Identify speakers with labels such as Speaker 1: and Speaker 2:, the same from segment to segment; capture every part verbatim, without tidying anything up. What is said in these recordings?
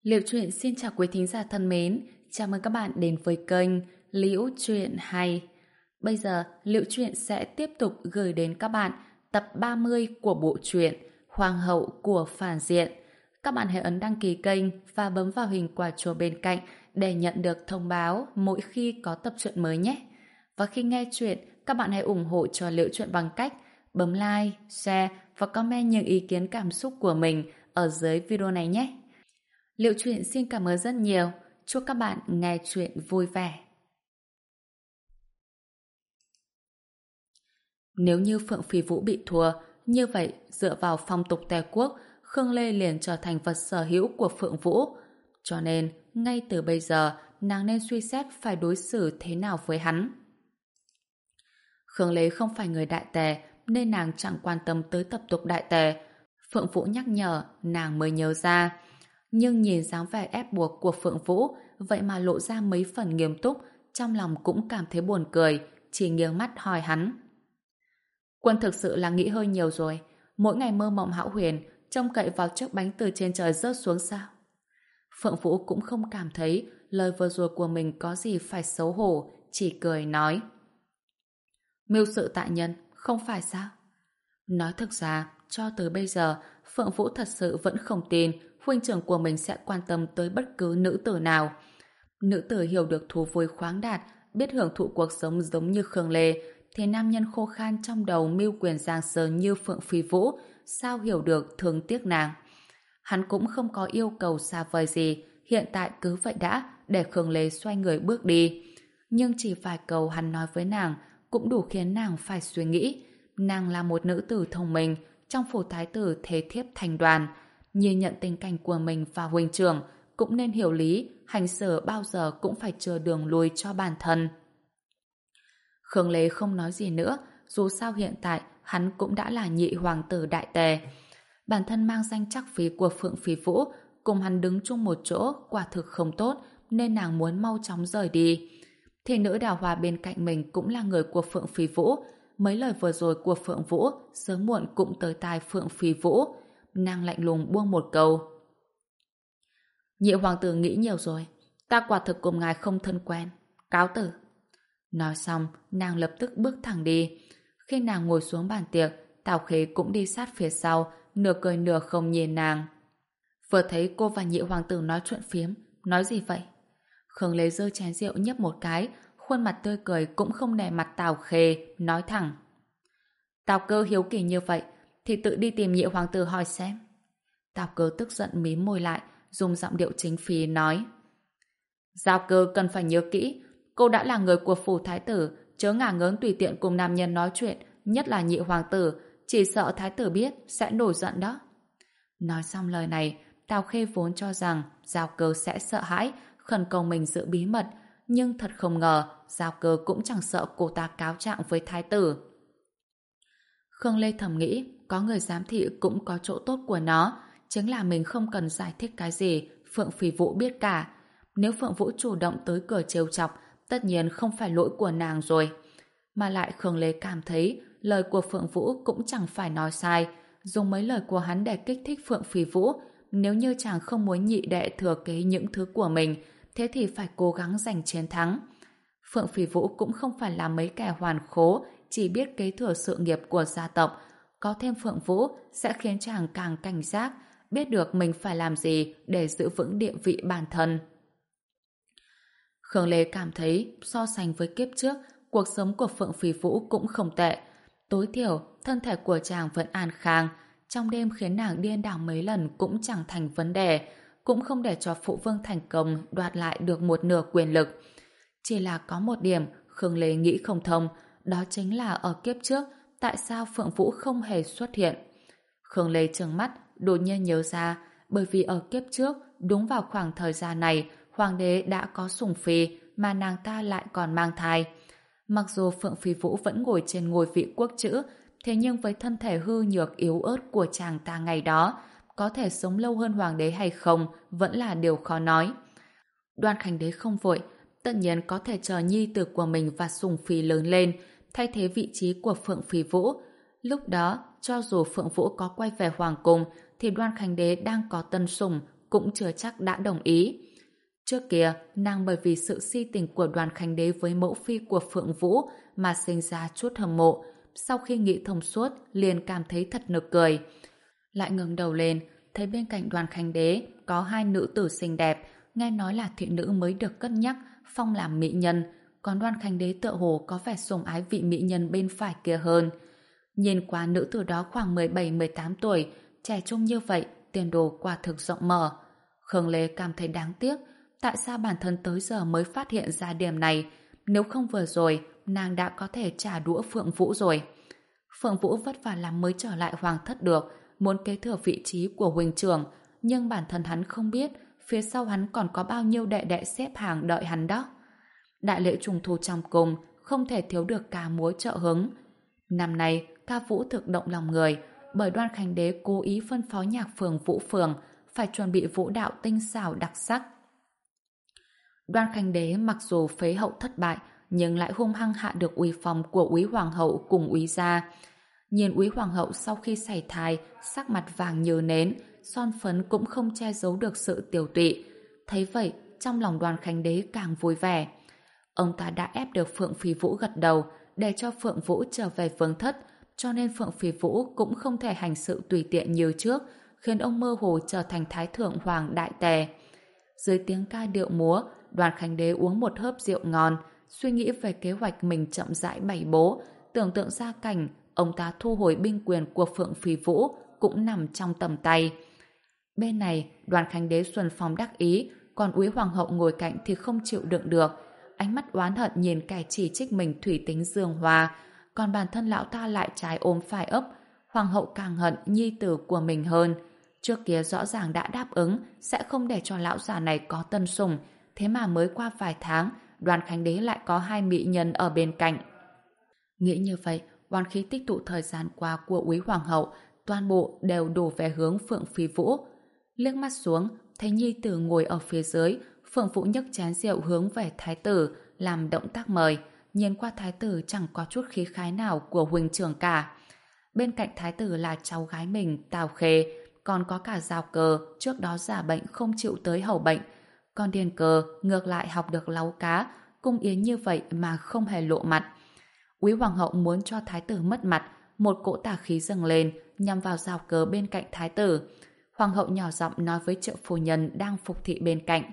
Speaker 1: Liễu Chuyện xin chào quý thính giả thân mến, chào mừng các bạn đến với kênh Liễu Chuyện Hay. Bây giờ, Liễu Chuyện sẽ tiếp tục gửi đến các bạn tập ba mươi của bộ truyện Hoàng hậu của phản diện. Các bạn hãy ấn đăng ký kênh và bấm vào hình quả chuông bên cạnh để nhận được thông báo mỗi khi có tập truyện mới nhé. Và khi nghe chuyện, các bạn hãy ủng hộ cho Liễu Chuyện bằng cách bấm like, share và comment những ý kiến cảm xúc của mình ở dưới video này nhé. Liễu Chuyện xin cảm ơn rất nhiều. Chúc các bạn nghe chuyện vui vẻ. Nếu như Phượng Phi Vũ bị thua, như vậy dựa vào phong tục Tề quốc, Khương Lê liền trở thành vật sở hữu của Phượng Vũ. Cho nên, ngay từ bây giờ, nàng nên suy xét phải đối xử thế nào với hắn. Khương Lê không phải người Đại Tề, nên nàng chẳng quan tâm tới tập tục Đại Tề. Phượng Vũ nhắc nhở, nàng mới nhớ ra. Nhưng nhìn dáng vẻ ép buộc của Phượng Vũ, vậy mà lộ ra mấy phần nghiêm túc, trong lòng cũng cảm thấy buồn cười, chỉ nghiêng mắt hỏi hắn. Quân thực sự là nghĩ hơi nhiều rồi, mỗi ngày mơ mộng hão huyền, trông cậy vào chiếc bánh từ trên trời rớt xuống sao? Phượng Vũ cũng không cảm thấy lời vừa rồi của mình có gì phải xấu hổ, chỉ cười nói. Mưu sự tại nhân, không phải sao? Nói thực ra, cho tới bây giờ, Phượng Vũ thật sự vẫn không tin huynh trưởng của mình sẽ quan tâm tới bất cứ nữ tử nào. Nữ tử hiểu được thú vui khoáng đạt, biết hưởng thụ cuộc sống giống như Khương Lê, thì nam nhân khô khan trong đầu mưu quyền giang sơn như Phượng Phi Vũ sao hiểu được thương tiếc nàng. Hắn cũng không có yêu cầu xa vời gì, hiện tại cứ vậy đã, để Khương Lê xoay người bước đi. Nhưng chỉ vài câu hắn nói với nàng cũng đủ khiến nàng phải suy nghĩ. Nàng là một nữ tử thông minh, trong phủ thái tử thế thiếp thành đoàn, nhìn nhận tình cảnh của mình và huynh trưởng, cũng nên hiểu lý, hành xử bao giờ cũng phải chờ đường lui cho bản thân. Khương Lê không nói gì nữa, dù sao hiện tại hắn cũng đã là nhị hoàng tử Đại Tề. Bản thân mang danh chắc phí của Phượng Phi Vũ, cùng hắn đứng chung một chỗ quả thực không tốt, nên nàng muốn mau chóng rời đi. Thì nữ đào hoa bên cạnh mình cũng là người của Phượng Phi Vũ. Mấy lời vừa rồi của Phượng Vũ sớm muộn cũng tới tai Phượng Phi Vũ. Nàng lạnh lùng buông một câu. Nhị hoàng tử nghĩ nhiều rồi, ta quả thực cùng ngài không thân quen, cáo tử. Nói xong, nàng lập tức bước thẳng đi. Khi nàng ngồi xuống bàn tiệc, Tào Khế cũng đi sát phía sau, nửa cười nửa không nhìn nàng. Vừa thấy cô và nhị hoàng tử nói chuyện phiếm, nói gì vậy? Khương Lê giơ chén rượu nhấp một cái, khuôn mặt tươi cười cũng không nể mặt Tào Khê, nói thẳng. Tào Cơ hiếu kỳ như vậy, thì tự đi tìm nhị hoàng tử hỏi xem. Tào Cơ tức giận mím môi lại, dùng giọng điệu chính phí nói. Giao Cơ cần phải nhớ kỹ, cô đã là người của phủ thái tử, chớ ngả ngớn tùy tiện cùng nam nhân nói chuyện, nhất là nhị hoàng tử, chỉ sợ thái tử biết sẽ nổi giận đó. Nói xong lời này, Tào Khê vốn cho rằng Giao Cơ sẽ sợ hãi, khẩn cầu mình giữ bí mật, nhưng thật không ngờ Giao Cơ cũng chẳng sợ cô ta cáo trạng với thái tử. Khương Lê thầm nghĩ, có người giám thị cũng có chỗ tốt của nó, chính là mình không cần giải thích cái gì, Phượng Phi Vũ biết cả. Nếu Phượng Vũ chủ động tới cửa trêu chọc, tất nhiên không phải lỗi của nàng rồi. Mà lại Khương Lê cảm thấy lời của Phượng Vũ cũng chẳng phải nói sai, dùng mấy lời của hắn để kích thích Phượng Phi Vũ. Nếu như chàng không muốn nhị đệ thừa kế những thứ của mình, thế thì phải cố gắng giành chiến thắng. Phượng Phi Vũ cũng không phải là mấy kẻ hoàn khố, chỉ biết kế thừa sự nghiệp của gia tộc. Có thêm Phượng Vũ sẽ khiến chàng càng cảnh giác, biết được mình phải làm gì để giữ vững địa vị bản thân. Khương Lê cảm thấy so sánh với kiếp trước, cuộc sống của Phượng Phi Vũ cũng không tệ. Tối thiểu, thân thể của chàng vẫn an khang, trong đêm khiến nàng điên đảo mấy lần cũng chẳng thành vấn đề, cũng không để cho phụ vương thành công đoạt lại được một nửa quyền lực. Chỉ là có một điểm Khương Lê nghĩ không thông, đó chính là ở kiếp trước, tại sao Phượng Vũ không hề xuất hiện. Khương Lê trừng mắt, đột nhiên nhớ ra, bởi vì ở kiếp trước, đúng vào khoảng thời gian này, hoàng đế đã có sủng phi, mà nàng ta lại còn mang thai. Mặc dù Phượng Phi Vũ vẫn ngồi trên ngôi vị quốc chữ, thế nhưng với thân thể hư nhược yếu ớt của chàng ta ngày đó, có thể sống lâu hơn hoàng đế hay không vẫn là điều khó nói. Đoan Khánh đế không vội, tất nhiên có thể chờ nhi tử của mình và sủng phi lớn lên, thay thế vị trí của Phượng Phi Vũ. Lúc đó, cho dù Phượng Vũ có quay về hoàng cung, thì Đoan Khánh đế đang có tân sủng, cũng chưa chắc đã đồng ý. Trước kia, nàng bởi vì sự si tình của Đoàn Khánh Đế với mẫu phi của Phượng Vũ mà sinh ra chút hâm mộ. Sau khi nghĩ thông suốt, liền cảm thấy thật nực cười. Lại ngẩng đầu lên, thấy bên cạnh Đoàn Khánh Đế có hai nữ tử xinh đẹp, nghe nói là thị nữ mới được cất nhắc, phong làm mỹ nhân, còn Đoàn Khánh Đế tựa hồ có vẻ sủng ái vị mỹ nhân bên phải kia hơn. Nhìn qua nữ tử đó khoảng mười bảy mười tám tuổi, trẻ trung như vậy, tiền đồ quả thực rộng mở. Khương Lê cảm thấy đáng tiếc, tại sao bản thân tới giờ mới phát hiện ra điểm này, nếu không vừa rồi, nàng đã có thể trả đũa Phượng Vũ rồi. Phượng Vũ vất vả lắm mới trở lại hoàng thất được, muốn kế thừa vị trí của huynh trưởng, nhưng bản thân hắn không biết, phía sau hắn còn có bao nhiêu đệ đệ xếp hàng đợi hắn đó. Đại lễ trùng thu trong cung, không thể thiếu được ca múa trợ hứng. Năm nay, ca vũ thực động lòng người, bởi Đoan Khánh Đế cố ý phân phó nhạc phường Vũ Phường phải chuẩn bị vũ đạo tinh xảo đặc sắc. Đoan Khánh Đế mặc dù phế hậu thất bại, nhưng lại hung hăng hạ được uy phong của úy hoàng hậu cùng úy gia. Nhìn úy hoàng hậu sau khi sảy thai, sắc mặt vàng như nến, son phấn cũng không che giấu được sự tiều tụy. Thấy vậy, trong lòng Đoan Khánh Đế càng vui vẻ. Ông ta đã ép được Phượng Phi Vũ gật đầu để cho Phượng Vũ trở về vương thất, cho nên Phượng Phi Vũ cũng không thể hành sự tùy tiện như trước, khiến ông mơ hồ trở thành Thái Thượng Hoàng Đại Tề. Dưới tiếng ca điệu múa, Đoàn Khánh Đế uống một hớp rượu ngon, suy nghĩ về kế hoạch mình chậm rãi bày bố, tưởng tượng ra cảnh ông ta thu hồi binh quyền của Phượng Phi Vũ cũng nằm trong tầm tay. Bên này, Đoàn Khánh Đế xuân phong đắc ý, còn úy hoàng hậu ngồi cạnh thì không chịu đựng được, ánh mắt oán hận nhìn kẻ chỉ trích mình thủy tính dương hoa, còn bản thân lão ta lại trái ôm phải ấp. Hoàng hậu càng hận nhi tử của mình hơn. Trước kia rõ ràng đã đáp ứng sẽ không để cho lão già này có tân sủng, thế mà mới qua vài tháng, Đoàn Khánh Đế lại có hai mỹ nhân ở bên cạnh. Nghĩ như vậy, oán khí tích tụ thời gian qua của úy hoàng hậu toàn bộ đều đổ về hướng Phượng Phi Vũ. Liếc mắt xuống, thấy nhi tử ngồi ở phía dưới, Phượng Vũ nhấc chén rượu hướng về thái tử, làm động tác mời. Nhìn qua thái tử chẳng có chút khí khái nào của huynh trưởng cả. Bên cạnh thái tử là cháu gái mình, Tào Khê, còn có cả Giao Cơ, trước đó giả bệnh không chịu tới hầu bệnh. Còn Điền Cơ ngược lại học được láu cá, cung yến như vậy mà không hề lộ mặt. Úy hoàng hậu muốn cho thái tử mất mặt, một cỗ tà khí dâng lên, nhằm vào Giao Cơ bên cạnh thái tử. Hoàng hậu nhỏ giọng nói với triệu phu nhân đang phục thị bên cạnh.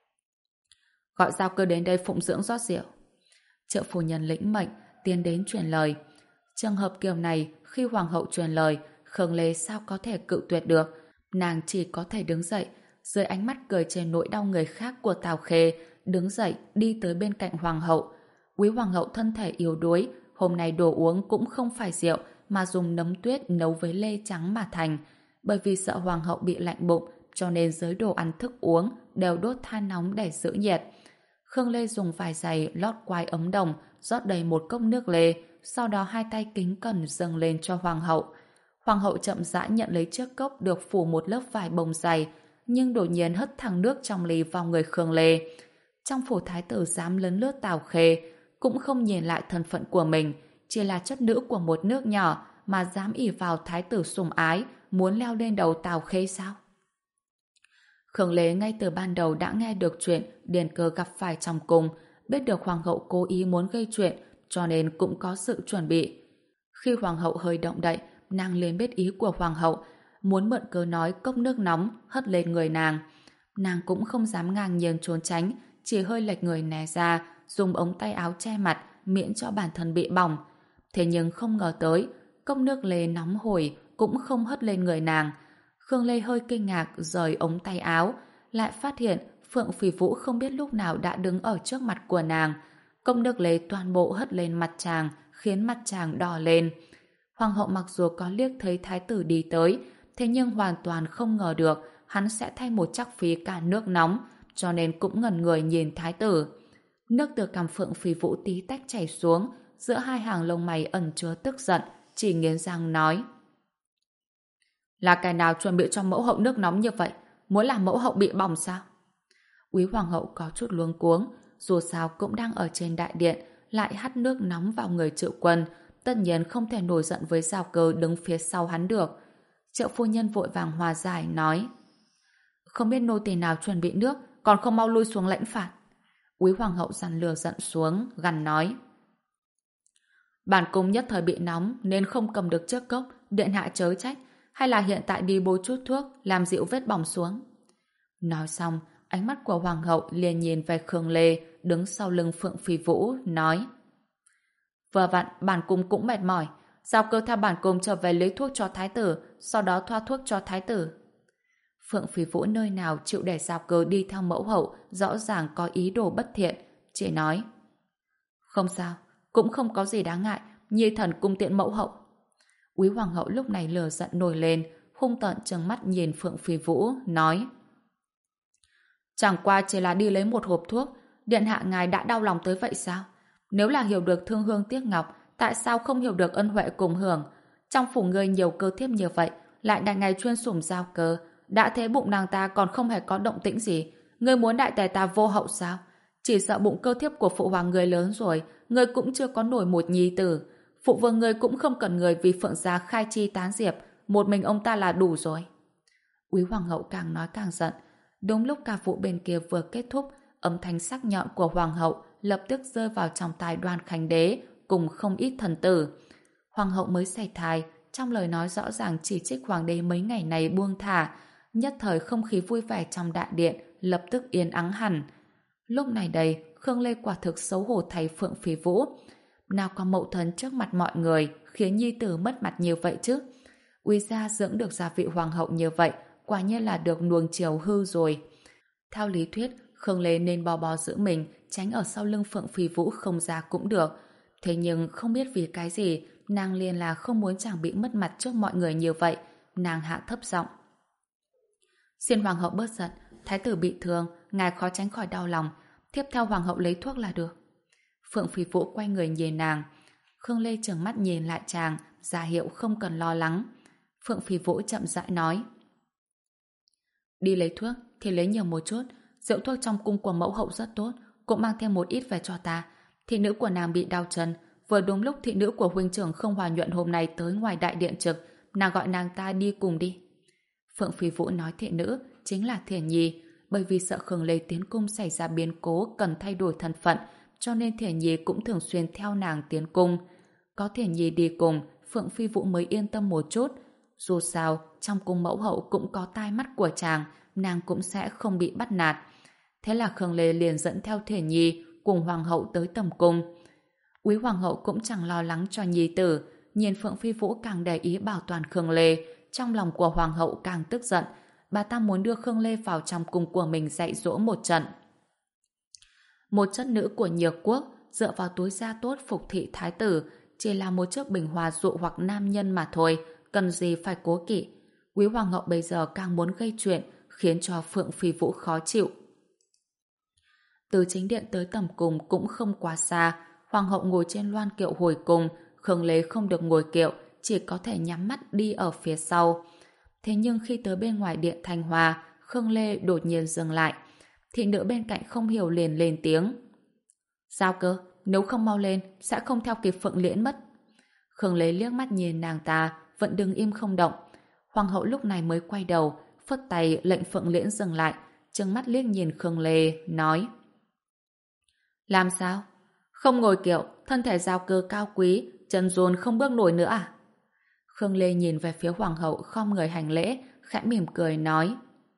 Speaker 1: Gọi Giao Cơ đến đây phụng dưỡng rót rượu. Triệu phu nhân lĩnh mệnh, tiến đến truyền lời. Trường hợp kiểu này, khi hoàng hậu truyền lời, Khương Lê sao có thể cự tuyệt được. Nàng chỉ có thể đứng dậy, dưới ánh mắt cười trên nỗi đau người khác của Tào Khê, đứng dậy đi tới bên cạnh hoàng hậu. Quý hoàng hậu thân thể yếu đuối, hôm nay đồ uống cũng không phải rượu, mà dùng nấm tuyết nấu với lê trắng mà thành. Bởi vì sợ hoàng hậu bị lạnh bụng, cho nên dưới đồ ăn thức uống đều đốt than nóng để giữ nhiệt. Khương Lê dùng vài giày lót quai ấm đồng, rót đầy một cốc nước lê, sau đó hai tay kính cẩn dâng lên cho hoàng hậu. Hoàng hậu chậm rãi nhận lấy chiếc cốc được phủ một lớp vải bông dày, nhưng đột nhiên hất thẳng nước trong ly vào người Khương Lê. Trong phủ thái tử dám lấn lướt Tào Khê, cũng không nhìn lại thân phận của mình, chỉ là chất nữ của một nước nhỏ mà dám ỷ vào thái tử sủng ái, muốn leo lên đầu Tào Khê sao? Khương Lê ngay từ ban đầu đã nghe được chuyện Điền Cơ gặp phải trong cung, biết được hoàng hậu cố ý muốn gây chuyện, cho nên cũng có sự chuẩn bị. Khi hoàng hậu hơi động đậy, nàng liền biết ý của hoàng hậu, muốn mượn cớ nói cốc nước nóng hất lên người nàng. Nàng cũng không dám ngang nhiên trốn tránh, chỉ hơi lệch người né ra, dùng ống tay áo che mặt, miễn cho bản thân bị bỏng. Thế nhưng không ngờ tới, cốc nước lê nóng hổi cũng không hất lên người nàng. Khương Lê hơi kinh ngạc rời ống tay áo, lại phát hiện Phượng Phi Vũ không biết lúc nào đã đứng ở trước mặt của nàng. Cốc nước lê toàn bộ hất lên mặt chàng, khiến mặt chàng đỏ lên. Hoàng hậu mặc dù có liếc thấy thái tử đi tới, thế nhưng hoàn toàn không ngờ được hắn sẽ thay một chắc phí cả nước nóng, cho nên cũng ngẩn người nhìn thái tử. Nước từ cằm Phượng Phi Vũ tí tách chảy xuống, giữa hai hàng lông mày ẩn chứa tức giận, chỉ nghiến răng nói: là kẻ nào chuẩn bị cho mẫu hậu nước nóng như vậy? Muốn làm mẫu hậu bị bỏng sao? Úy hoàng hậu có chút luống cuống, dù sao cũng đang ở trên đại điện, lại hắt nước nóng vào người Triệu Quân, tất nhiên không thể nổi giận với Giao Cơ đứng phía sau hắn được. Triệu phu nhân vội vàng hòa giải nói: Không biết nô tỳ nào chuẩn bị nước, còn không mau lui xuống lãnh phạt. Úy hoàng hậu dằn lửa giận xuống, gằn nói. Bản cung nhất thời bị nóng nên không cầm được chiếc cốc, điện hạ chớ trách, hay là hiện tại đi bôi chút thuốc làm dịu vết bỏng xuống. Nói xong, ánh mắt của hoàng hậu liền nhìn về Khương Lê đứng sau lưng Phượng Phi Vũ, nói: vừa vặn bản cung cũng mệt mỏi, giao cơ theo bản cung trở về lấy thuốc cho thái tử, sau đó thoa thuốc cho thái tử. Phượng Phi Vũ nơi nào chịu để giao cơ đi theo mẫu hậu, rõ ràng có ý đồ bất thiện, chỉ nói: không sao, cũng không có gì đáng ngại, nhi thần cung tiện mẫu hậu. Úy hoàng hậu lúc này lửa giận nổi lên, hung tợn trừng mắt nhìn Phượng Phi Vũ, nói: chẳng qua chỉ là đi lấy một hộp thuốc, điện hạ ngài đã đau lòng tới vậy sao? Nếu là hiểu được thương hương tiếc ngọc, tại sao không hiểu được ân huệ cùng hưởng? Trong phủ người nhiều cơ thiếp như vậy, lại đại ngày chuyên sủng giao cơ, đã thế bụng nàng ta còn không hề có động tĩnh gì, ngươi muốn đại tề ta vô hậu sao? Chỉ sợ bụng cơ thiếp của phụ hoàng người lớn rồi, ngươi cũng chưa có nổi một nhi tử. Phụ vương ngươi cũng không cần người vì Phượng gia khai chi tán diệp, một mình ông ta là đủ rồi. Úy hoàng hậu càng nói càng giận. Đúng lúc ca vụ bên kia vừa kết thúc, âm thanh sắc nhọn của hoàng hậu lập tức rơi vào trong tai Đoan Khánh Đế cùng không ít thần tử. Hoàng hậu mới sảy thai, trong lời nói rõ ràng chỉ trích hoàng đế mấy ngày này buông thả, nhất thời không khí vui vẻ trong đại điện lập tức yên ắng hẳn. Lúc này đây, Khương Lê quả thực xấu hổ thay Phượng Phi Vũ. Nào có mậu thân trước mặt mọi người khiến nhi tử mất mặt như vậy chứ? Úy gia dưỡng được gia vị hoàng hậu như vậy, quả nhiên là được nuông chiều hư rồi. Theo lý thuyết, Khương Lê nên bò bò giữ mình, tránh ở sau lưng Phượng Phi Vũ không ra cũng được. Thế nhưng không biết vì cái gì, nàng liền là không muốn chàng bị mất mặt trước mọi người như vậy. Nàng hạ thấp giọng: xin hoàng hậu bớt giận, thái tử bị thương, ngài khó tránh khỏi đau lòng, tiếp theo hoàng hậu lấy thuốc là được. Phượng Phi Vũ quay người nhìn nàng. Khương Lê trừng mắt nhìn lại chàng, ra hiệu không cần lo lắng. Phượng Phi Vũ chậm rãi nói: đi lấy thuốc thì lấy nhiều một chút, rượu thuốc trong cung của mẫu hậu rất tốt, cũng mang thêm một ít về cho ta. Thị nữ của nàng bị đau chân, vừa đúng lúc thị nữ của huynh trưởng Không Hòa Nhuận hôm nay tới ngoài đại điện trực, nàng gọi nàng ta đi cùng đi. Phượng Phi Vũ nói thị nữ chính là Thiển Nhi, bởi vì sợ Khương Lê tiến cung xảy ra biến cố cần thay đổi thân phận, cho nên Thiển Nhi cũng thường xuyên theo nàng tiến cung. Có Thiển Nhi đi cùng, Phượng Phi Vũ mới yên tâm một chút. Dù sao, trong cung mẫu hậu cũng có tai mắt của chàng, nàng cũng sẽ không bị bắt nạt. Thế là Khương Lê liền dẫn theo Thiển Nhi cùng hoàng hậu tới tầm cung. Úy hoàng hậu cũng chẳng lo lắng cho nhi tử, nhìn Phượng Phi Vũ càng để ý bảo toàn Khương Lê, trong lòng của hoàng hậu càng tức giận. Bà ta muốn đưa Khương Lê vào trong cung của mình dạy dỗ một trận. Một chất nữ của Nhược Quốc dựa vào túi da tốt phục thị thái tử, chỉ là một chiếc bình hoa dụ hoặc nam nhân mà thôi, cần gì phải cố kỵ. Quý hoàng hậu bây giờ càng muốn gây chuyện, khiến cho Phượng Phi Vũ khó chịu. Từ chính điện tới tầm cung cũng không quá xa, hoàng hậu ngồi trên loan kiệu hồi cung, Khương Lê không được ngồi kiệu, chỉ có thể nhắm mắt đi ở phía sau. Thế nhưng khi tới bên ngoài điện Thanh Hoa, Khương Lê đột nhiên dừng lại. Thị nữ bên cạnh không hiểu liền lên tiếng: sao cơ, nếu không mau lên sẽ không theo kịp Phượng Liễn mất. Khương Lê liếc mắt nhìn nàng ta, vẫn đứng im không động. Hoàng hậu lúc này mới quay đầu, phất tay lệnh Phượng Liễn dừng lại, trừng mắt liếc nhìn Khương Lê, nói: làm sao? Không ngồi kiệu, thân thể giao cơ cao quý, chân run không bước nổi nữa à? Khương Lê nhìn về phía hoàng hậu khom người hành lễ, khẽ mỉm cười nói: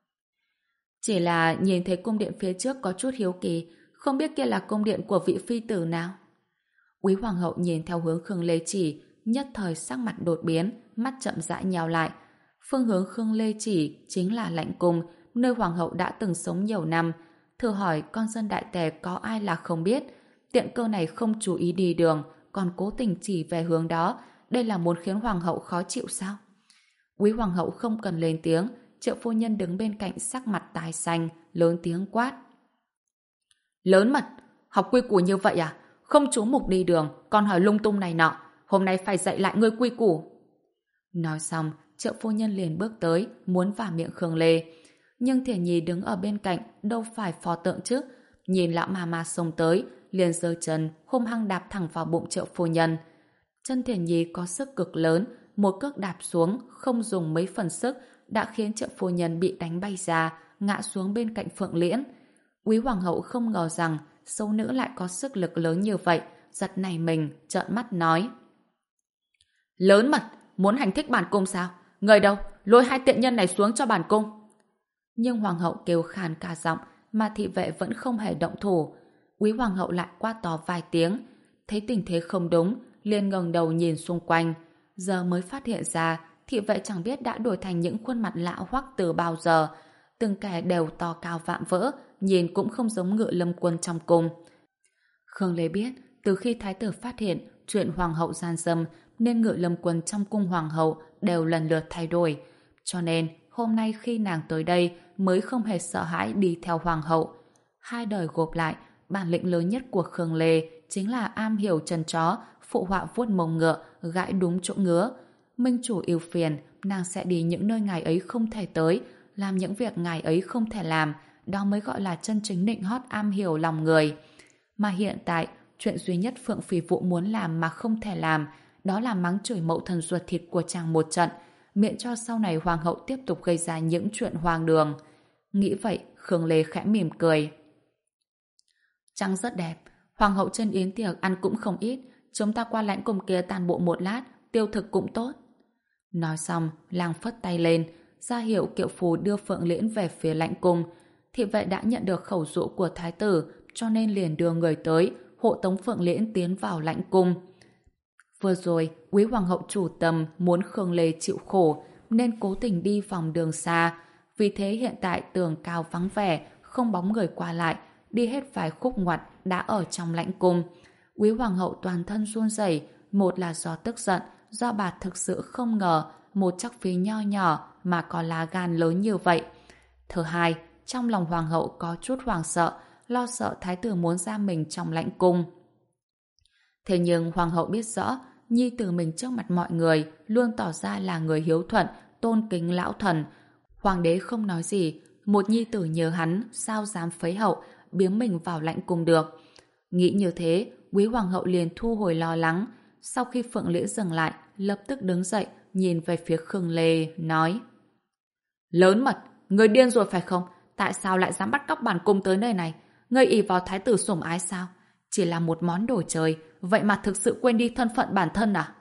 Speaker 1: chỉ là nhìn thấy cung điện phía trước có chút hiếu kỳ, không biết kia là cung điện của vị phi tử nào. Úy hoàng hậu nhìn theo hướng Khương Lê chỉ, nhất thời sắc mặt đột biến, mắt chậm rãi nheo lại. Phương hướng Khương Lê chỉ chính là lãnh cung, nơi hoàng hậu đã từng sống nhiều năm. Thử hỏi con dân đại tề có ai là không biết. Tiện cơ này không chú ý đi đường, còn cố tình chỉ về hướng đó, đây là muốn khiến hoàng hậu khó chịu sao? Úy hoàng hậu không cần lên tiếng, Triệu phu nhân đứng bên cạnh sắc mặt tái xanh, lớn tiếng quát: lớn mật, học quy củ như vậy à? Không chú mục đi đường, còn hỏi lung tung này nọ, hôm nay phải dạy lại ngươi quy củ. Nói xong, Triệu phu nhân liền bước tới, muốn vào miệng Khương Lê. Nhưng Thiển Nhi đứng ở bên cạnh, đâu phải phò tượng chứ? Nhìn lão mà mà xông tới, liền giơ chân, hung hăng đạp thẳng vào bụng Triệu phu nhân. Chân Thiển Nhi có sức cực lớn, một cước đạp xuống, không dùng mấy phần sức, đã khiến Triệu phu nhân bị đánh bay ra, ngã xuống bên cạnh Phượng Liễn. Quý hoàng hậu không ngờ rằng xấu nữ lại có sức lực lớn như vậy, giật nảy mình, trợn mắt nói: Lớn mật, muốn hành thích bản cung sao? Người đâu, lôi hai tiện nhân này xuống cho bản cung. Nhưng hoàng hậu kêu khàn cả giọng, mà thị vệ vẫn không hề động thủ. Quý hoàng hậu lại quát to vài tiếng, thấy tình thế không đúng, liền ngẩng đầu nhìn xung quanh. Giờ mới phát hiện ra, thị vệ chẳng biết đã đổi thành những khuôn mặt lạ hoắc từ bao giờ. Từng kẻ đều to cao vạm vỡ, nhìn cũng không giống Ngự Lâm Quân trong cung. Khương Lê biết, từ khi thái tử phát hiện chuyện hoàng hậu gian dâm, nên Ngự Lâm Quân trong cung hoàng hậu đều lần lượt thay đổi. Cho nên, hôm nay khi nàng tới đây mới không hề sợ hãi đi theo hoàng hậu. Hai đời gộp lại, bản lĩnh lớn nhất của Khương Lê chính là am hiểu chân chó, phụ họa vuốt mông ngựa, gãi đúng chỗ ngứa. Minh chủ yêu phiền, nàng sẽ đi những nơi ngài ấy không thể tới, làm những việc ngài ấy không thể làm, đó mới gọi là chân chính nịnh hót am hiểu lòng người. Mà hiện tại, chuyện duy nhất Phượng Phì Vũ muốn làm mà không thể làm, đó là mắng chửi mẫu thân ruột thịt của chàng một trận, miễn cho sau này hoàng hậu tiếp tục gây ra những chuyện hoang đường. Nghĩ vậy, Khương Lê khẽ mỉm cười. Trăng rất đẹp, hoàng hậu chân yến tiệc ăn cũng không ít, chúng ta qua lãnh cung kia tàn bộ một lát, tiêu thực cũng tốt. Nói xong, lang phất tay lên, ra hiệu kiệu phù đưa Phượng Liễn về phía lãnh cung. Thị vệ đã nhận được khẩu dụ của thái tử, cho nên liền đưa người tới, hộ tống Phượng Liễn tiến vào lãnh cung. Vừa rồi, quý hoàng hậu chủ tâm muốn Khương Lê chịu khổ, nên cố tình đi vòng đường xa. Vì thế hiện tại tường cao vắng vẻ, không bóng người qua lại, đi hết vài khúc ngoặt đã ở trong lãnh cung. Quý hoàng hậu toàn thân run rẩy, một là do tức giận, do bà thực sự không ngờ một chắc phí nho nhỏ mà có lá gan lớn như vậy. Thứ hai, trong lòng hoàng hậu có chút hoảng sợ, lo sợ thái tử muốn giam mình trong lãnh cung. Thế nhưng hoàng hậu biết rõ, nhi tử mình trước mặt mọi người luôn tỏ ra là người hiếu thuận, tôn kính lão thần. Hoàng đế không nói gì, một nhi tử nhớ hắn, sao dám phấy hậu, biếm mình vào lãnh cung được. Nghĩ như thế, quý hoàng hậu liền thu hồi lo lắng. Sau khi Phượng Liễn dừng lại, lập tức đứng dậy, nhìn về phía Khương Lê, nói: Lớn mật, người điên rồi phải không? Tại sao lại dám bắt cóc bản cung tới nơi này? Ngươi ỷ vào thái tử sủng ái sao? Chỉ là một món đồ chơi, vậy mà thực sự quên đi thân phận bản thân à?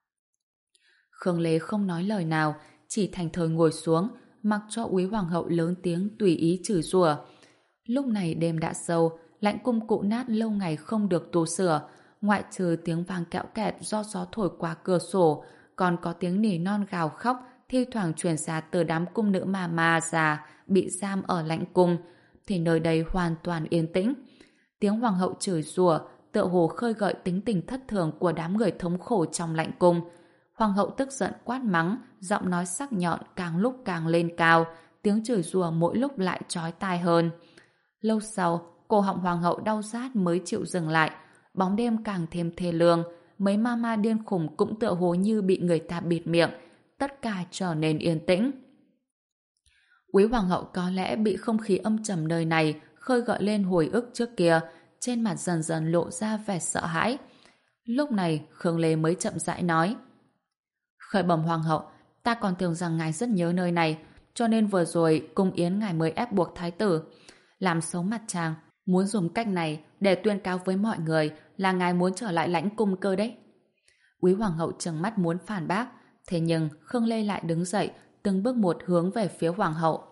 Speaker 1: Khương Lê không nói lời nào, chỉ thành thơi ngồi xuống, mặc cho quý hoàng hậu lớn tiếng tùy ý chửi rủa. Lúc này đêm đã sâu, lãnh cung cũ nát lâu ngày không được tu sửa, ngoại trừ tiếng vang kẽo kẹt do gió thổi qua cửa sổ, còn có tiếng nỉ non gào khóc thi thoảng truyền ra từ đám cung nữ ma ma già bị giam ở lãnh cung, thì nơi đây hoàn toàn yên tĩnh. Tiếng hoàng hậu chửi rủa tựa hồ khơi gợi tính tình thất thường của đám người thống khổ trong lãnh cung. Hoàng hậu tức giận quát mắng, giọng nói sắc nhọn càng lúc càng lên cao, tiếng chửi rủa mỗi lúc lại chói tai hơn. Lâu sau, cổ họng hoàng hậu đau rát mới chịu dừng lại. Bóng đêm càng thêm thê lương, mấy ma ma điên khùng cũng tựa hồ như bị người ta bịt miệng, tất cả trở nên yên tĩnh. Quý hoàng hậu có lẽ bị không khí âm trầm nơi này khơi gợi lên hồi ức trước kia, trên mặt dần dần lộ ra vẻ sợ hãi. Lúc này Khương Lê mới chậm rãi nói: Khởi bẩm hoàng hậu, ta còn tưởng rằng ngài rất nhớ nơi này, cho nên vừa rồi cung yến ngài mới ép buộc thái tử làm xấu mặt chàng, muốn dùng cách này để tuyên cáo với mọi người là ngài muốn trở lại lãnh cung cơ đấy. Quý hoàng hậu trừng mắt muốn phản bác, thế nhưng Khương Lê lại đứng dậy, từng bước một hướng về phía hoàng hậu.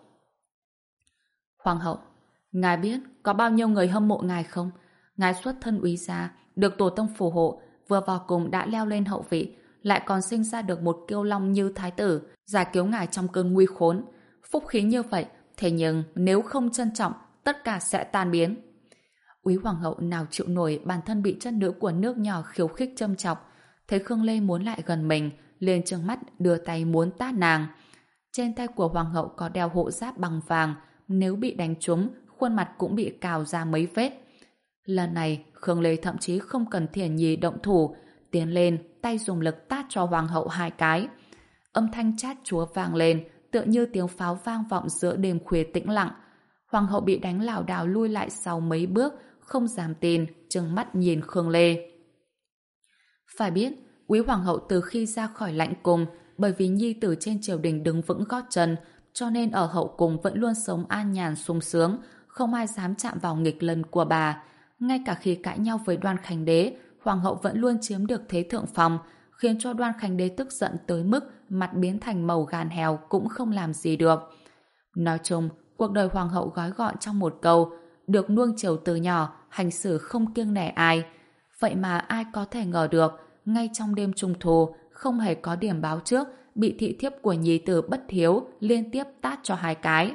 Speaker 1: Hoàng hậu, ngài biết có bao nhiêu người hâm mộ ngài không? Ngài xuất thân úy gia, được tổ tông phù hộ, vừa vào cùng đã leo lên hậu vị, lại còn sinh ra được một kiêu long như thái tử, giải cứu ngài trong cơn nguy khốn. Phúc khí như vậy, thế nhưng nếu không trân trọng, tất cả sẽ tan biến. Úy hoàng hậu nào chịu nổi bản thân bị chất nữ của nước nhỏ khiêu khích châm chọc. Thấy Khương Lê muốn lại gần mình, liền trừng mắt đưa tay muốn tát nàng. Trên tay của hoàng hậu có đeo hộ giáp bằng vàng, nếu bị đánh trúng, khuôn mặt cũng bị cào ra mấy vết. Lần này, Khương Lê thậm chí không cần Thiển Nhi động thủ, tiến lên, tay dùng lực tát cho hoàng hậu hai cái. Âm thanh chát chúa vang lên, tựa như tiếng pháo vang vọng giữa đêm khuya tĩnh lặng. Hoàng hậu bị đánh lảo đảo lui lại sau mấy bước, không dám tin, trừng mắt nhìn Khương Lê. Phải biết, quý hoàng hậu từ khi ra khỏi lãnh cung, bởi vì nhi tử trên triều đình đứng vững gót chân, cho nên ở hậu cung vẫn luôn sống an nhàn sung sướng, không ai dám chạm vào nghịch lân của bà. Ngay cả khi cãi nhau với Đoan Khánh Đế, hoàng hậu vẫn luôn chiếm được thế thượng phong, khiến cho Đoan Khánh Đế tức giận tới mức mặt biến thành màu gan heo cũng không làm gì được. Nói chung, cuộc đời hoàng hậu gói gọn trong một câu: được nuông chiều từ nhỏ, hành xử không kiêng nể ai. Vậy mà ai có thể ngờ được, ngay trong đêm trung thu, không hề có điểm báo trước, bị thị thiếp của nhí tử bất hiếu liên tiếp tát cho hai cái.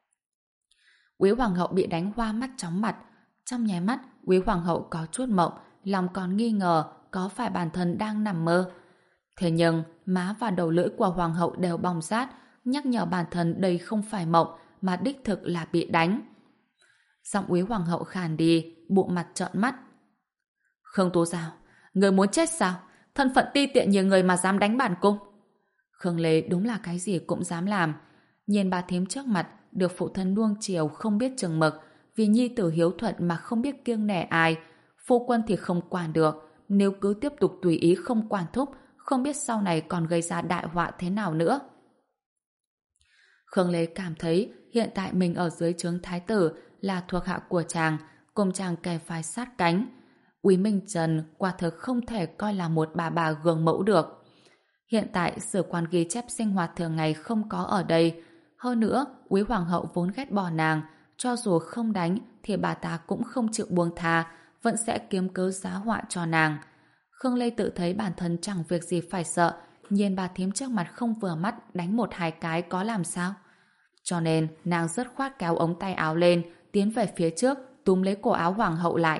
Speaker 1: Quý hoàng hậu bị đánh hoa mắt chóng mặt. Trong nháy mắt, quý hoàng hậu có chút mộng, lòng còn nghi ngờ có phải bản thân đang nằm mơ. Thế nhưng, má và đầu lưỡi của hoàng hậu đều bong rát, nhắc nhở bản thân đây không phải mộng, mà đích thực là bị đánh. Giọng quý hoàng hậu khàn đi, bụng mặt trợn mắt. Khương Tú Giao, người muốn chết sao? Thân phận ti tiện như người mà dám đánh bản cung. Khương Lê đúng là cái gì cũng dám làm. Nhìn bà thím trước mặt, được phụ thân nuông chiều không biết chừng mực, vì nhi tử hiếu thuận mà không biết kiêng nể ai. Phu quân thì không quản được, nếu cứ tiếp tục tùy ý không quản thúc, không biết sau này còn gây ra đại họa thế nào nữa. Khương Lê cảm thấy hiện tại mình ở dưới trướng thái tử, là thuộc hạ của chàng, cùng chàng kề vai sát cánh. Úy Minh Trần quả thực không thể coi là một bà bà gương mẫu được. Hiện tại sử quan ghi chép sinh hoạt thường ngày không có ở đây. Hơn nữa, Úy Hoàng hậu vốn ghét bỏ nàng, cho dù không đánh thì bà ta cũng không chịu buông tha, vẫn sẽ kiếm cớ giá họa cho nàng. Khương Lê tự thấy bản thân chẳng việc gì phải sợ, nhìn bà thím trước mặt không vừa mắt đánh một hai cái có làm sao. Cho nên nàng dứt khoát kéo ống tay áo lên, tiến về phía trước, túm lấy cổ áo hoàng hậu lại.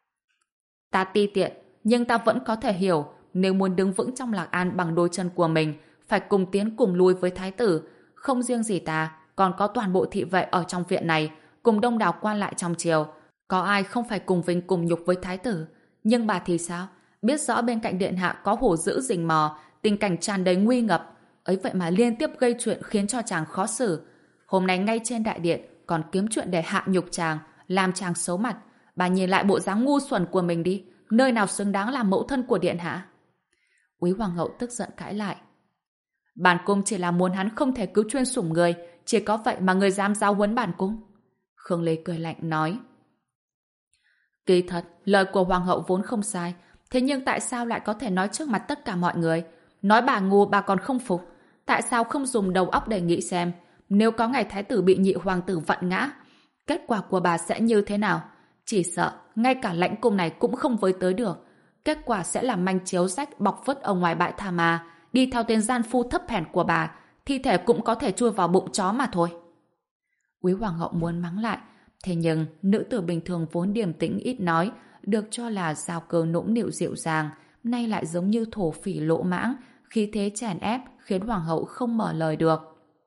Speaker 1: Ta ti tiện, nhưng ta vẫn có thể hiểu, nếu muốn đứng vững trong Lạc An bằng đôi chân của mình, phải cùng tiến cùng lui với thái tử. Không riêng gì ta, còn có toàn bộ thị vệ ở trong viện này, cùng đông đảo quan lại trong triều. Có ai không phải cùng vinh cùng nhục với thái tử? Nhưng bà thì sao? Biết rõ bên cạnh điện hạ có hổ dữ rình mò, tình cảnh tràn đầy nguy ngập. Ấy vậy mà liên tiếp gây chuyện khiến cho chàng khó xử. Hôm nay ngay trên đại điện còn kiếm chuyện để hạ nhục chàng, làm chàng xấu mặt. Bà nhìn lại bộ dáng ngu xuẩn của mình đi, nơi nào xứng đáng làm mẫu thân của điện hạ? Úy hoàng hậu tức giận cãi lại. Bản cung chỉ là muốn hắn không thể cứ chuyên sủng người, chỉ có vậy mà người dám giáo huấn bản cung. Khương Lê cười lạnh nói. Kỳ thật, lời của hoàng hậu vốn không sai, thế nhưng tại sao lại có thể nói trước mặt tất cả mọi người? Nói bà ngu bà còn không phục. Tại sao không dùng đầu óc để nghĩ xem, nếu có ngày thái tử bị nhị hoàng tử vặn ngã, kết quả của bà sẽ như thế nào? Chỉ sợ ngay cả lãnh cung này cũng không với tới được. Kết quả sẽ là manh chiếu rách bọc vứt ở ngoài bãi tha ma, đi theo tên gian phu thấp hèn của bà, thi thể cũng có thể chui vào bụng chó mà thôi. Úy hoàng hậu muốn mắng lại, thế nhưng nữ tử bình thường vốn điềm tĩnh ít nói, được cho là giao cơ nũng nịu dịu dàng, nay lại giống như thổ phỉ lỗ mãng, khí thế chèn ép khiến hoàng hậu không mở lời được.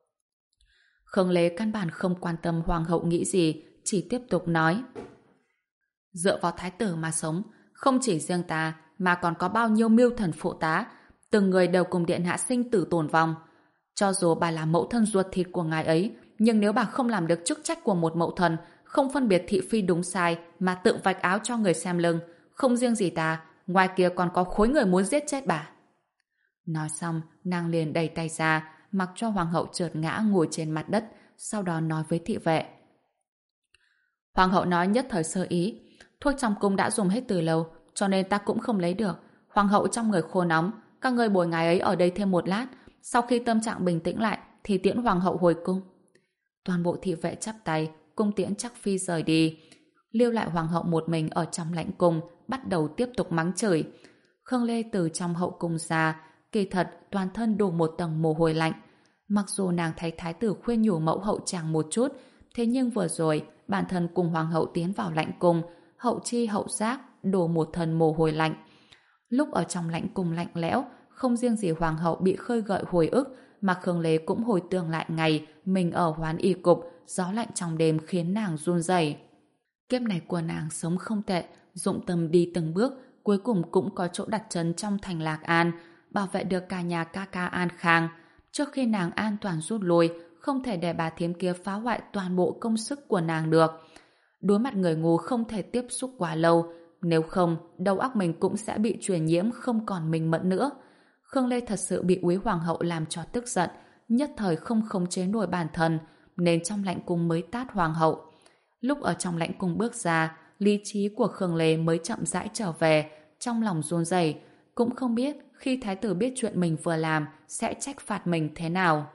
Speaker 1: Khương Lê căn bản không quan tâm hoàng hậu nghĩ gì, chỉ tiếp tục nói. Dựa vào thái tử mà sống, không chỉ riêng ta mà còn có bao nhiêu mưu thần phụ tá, từng người đều cùng điện hạ sinh tử tồn vong. Cho dù bà là mẫu thân ruột thịt của ngài ấy, nhưng nếu bà không làm được chức trách của một mẫu thân, không phân biệt thị phi đúng sai mà tự vạch áo cho người xem lưng, không riêng gì ta, ngoài kia còn có khối người muốn giết chết bà. Nói xong, nàng liền đẩy tay ra, mặc cho hoàng hậu trượt ngã ngồi trên mặt đất, sau đó nói với thị vệ. Hoàng hậu nói nhất thời sơ ý, thuốc trong cung đã dùng hết từ lâu, cho nên ta cũng không lấy được. Hoàng hậu trong người khô nóng, các ngươi bồi ngài ấy ở đây thêm một lát, sau khi tâm trạng bình tĩnh lại thì tiễn hoàng hậu hồi cung. Toàn bộ thị vệ chắp tay, cung tiễn chắc phi rời đi, lưu lại hoàng hậu một mình ở trong lãnh cung, bắt đầu tiếp tục mắng chửi. Khương Lê từ trong hậu cung ra, kỳ thật toàn thân đổ một tầng mồ hôi lạnh. Mặc dù nàng thấy thái tử khuyên nhủ mẫu hậu chàng một chút, thế nhưng vừa rồi bản thân cùng hoàng hậu tiến vào lãnh cung, hậu chi hậu giác đổ một thân mồ hôi lạnh. Lúc ở trong lãnh cung lạnh lẽo, không riêng gì hoàng hậu bị khơi gợi hồi ức, mà Khương Lê cũng hồi tưởng lại ngày mình ở Hoán Y cục, gió lạnh trong đêm khiến nàng run rẩy. Kiếp này của nàng sống không tệ, dụng tâm đi từng bước, cuối cùng cũng có chỗ đặt chân trong thành Lạc An, bảo vệ được cả nhà ca ca an khang. Trước khi nàng an toàn rút lui, không thể để bà thím kia phá hoại toàn bộ công sức của nàng được. Đối mặt người ngu không thể tiếp xúc quá lâu, nếu không, đầu óc mình cũng sẽ bị truyền nhiễm không còn minh mẫn nữa. Khương Lê thật sự bị Úy hoàng hậu làm cho tức giận, nhất thời không khống chế nổi bản thân, nên trong lãnh cung mới tát hoàng hậu. Lúc ở trong lãnh cung bước ra, lý trí của Khương Lê mới chậm rãi trở về, trong lòng run rẩy, cũng không biết khi thái tử biết chuyện mình vừa làm sẽ trách phạt mình thế nào.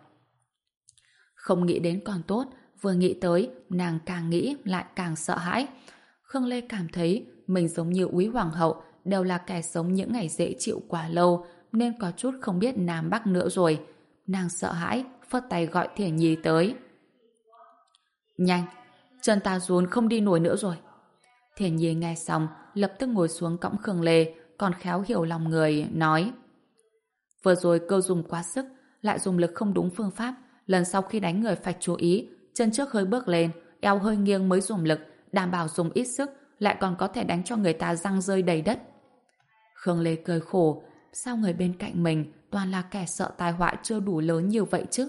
Speaker 1: Không nghĩ đến còn tốt, vừa nghĩ tới, nàng càng nghĩ lại càng sợ hãi. Khương Lê cảm thấy mình giống như úy hoàng hậu, đều là kẻ sống những ngày dễ chịu quá lâu, nên có chút không biết Nam Bắc nữa rồi. Nàng sợ hãi, phất tay gọi Thiển Nhi tới. Nhanh, chân ta run không đi nổi nữa rồi. Thiển Nhi nghe xong, lập tức ngồi xuống cõng Khương Lê, còn khéo hiểu lòng người, nói: vừa rồi cơ dùng quá sức, lại dùng lực không đúng phương pháp, lần sau khi đánh người phải chú ý, chân trước hơi bước lên, eo hơi nghiêng mới dùng lực, đảm bảo dùng ít sức, lại còn có thể đánh cho người ta răng rơi đầy đất. Khương Lê cười khổ, sao người bên cạnh mình toàn là kẻ sợ tai họa chưa đủ lớn như vậy chứ?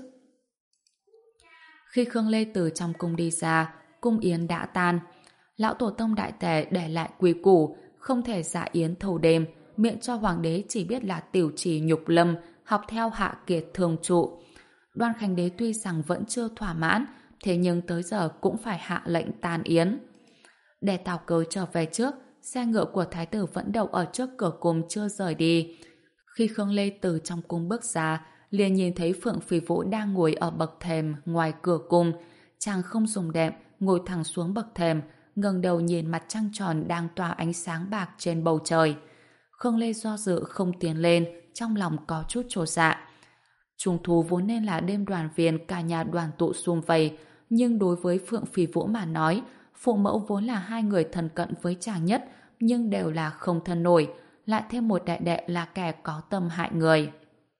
Speaker 1: Khi Khương Lê từ trong cung đi ra, cung yến đã tan. Lão tổ tông đại tề để lại quy củ, không thể dạ yến thâu đêm, miệng cho hoàng đế chỉ biết là tiểu trì nhục lâm, học theo Hạ Kiệt thường trụ. Đoan Khánh đế tuy rằng vẫn chưa thỏa mãn, thế nhưng tới giờ cũng phải hạ lệnh tan yến. Để tào cớ trở về trước, xe ngựa của thái tử vẫn đậu ở trước cửa cung chưa rời đi. Khi Khương Lê từ trong cung bước ra, liền nhìn thấy Phượng Phì Vũ đang ngồi ở bậc thềm ngoài cửa cung. Chàng không dùng đệm, ngồi thẳng xuống bậc thềm, ngẩng đầu nhìn mặt trăng tròn đang tỏa ánh sáng bạc trên bầu trời. Khương Lê do dự không tiến lên, trong lòng có chút chột dạ. Trung thu vốn nên là đêm đoàn viên cả nhà đoàn tụ sum vầy, nhưng đối với Phượng Phì Vũ mà nói, phụ mẫu vốn là hai người thân cận với chàng nhất, nhưng đều là không thân nổi, lại thêm một đệ đệ là kẻ có tâm hại người.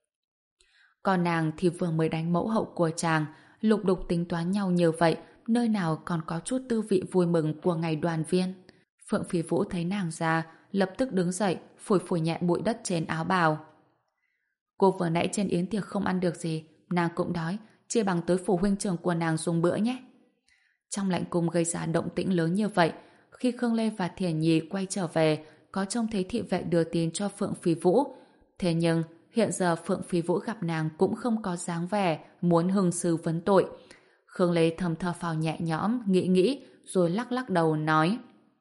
Speaker 1: Còn nàng thì vừa mới đánh mẫu hậu của chàng, lục đục tính toán nhau như vậy, nơi nào còn có chút tư vị vui mừng của ngày đoàn viên. Phượng Phì Vũ thấy nàng ra, lập tức đứng dậy, phủi phủi nhẹ bụi đất trên áo bào. Cô vừa nãy trên yến tiệc không ăn được gì, nàng cũng đói, chia bằng tới phủ huynh trưởng của nàng dùng bữa nhé. Trong lãnh cung gây ra động tĩnh lớn như vậy, khi Khương Lê và Thiển Nhi quay trở về, có trông thấy thị vệ đưa tin cho Phượng Phì Vũ. Thế nhưng, hiện giờ Phượng Phì Vũ gặp nàng cũng không có dáng vẻ muốn hưng sư vấn tội. Khương Lê thầm thở phào nhẹ nhõm, nghĩ nghĩ, rồi lắc lắc đầu nói: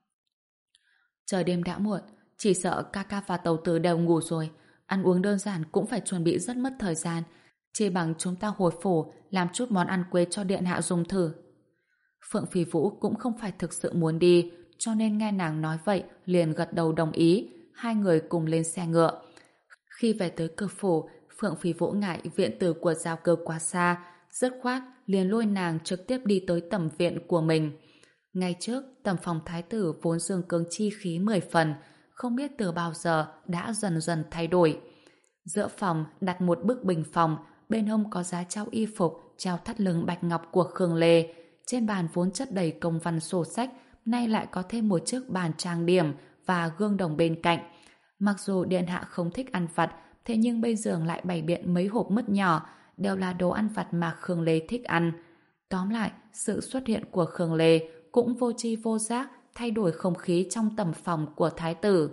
Speaker 1: trời đêm đã muộn, chỉ sợ ca ca và tàu tử đều ngủ rồi, ăn uống đơn giản cũng phải chuẩn bị rất mất thời gian, chỉ bằng chúng ta hồi phủ làm chút món ăn quê cho điện hạ dùng thử. Phượng Phì Vũ cũng không phải thực sự muốn đi, cho nên nghe nàng nói vậy liền gật đầu đồng ý, hai người cùng lên xe ngựa. Khi về tới cửa phủ, Phượng Phì Vũ ngại viện tử của giao cơ quá xa, dứt khoát liền lôi nàng trực tiếp đi tới tẩm viện của mình. Ngay trước, tẩm phòng thái tử vốn dương cương chi khí mười phần, không biết từ bao giờ đã dần dần thay đổi. Giữa phòng đặt một bức bình phòng, bên hông có giá treo y phục, treo thắt lưng bạch ngọc của Khương Lê. Trên bàn vốn chất đầy công văn sổ sách, nay lại có thêm một chiếc bàn trang điểm và gương đồng bên cạnh. Mặc dù điện hạ không thích ăn vặt, thế nhưng bên giường lại bày biện mấy hộp mứt nhỏ, đều là đồ ăn vặt mà Khương Lê thích ăn. Tóm lại, sự xuất hiện của Khương Lê cũng vô tri vô giác thay đổi không khí trong tầm phòng của thái tử.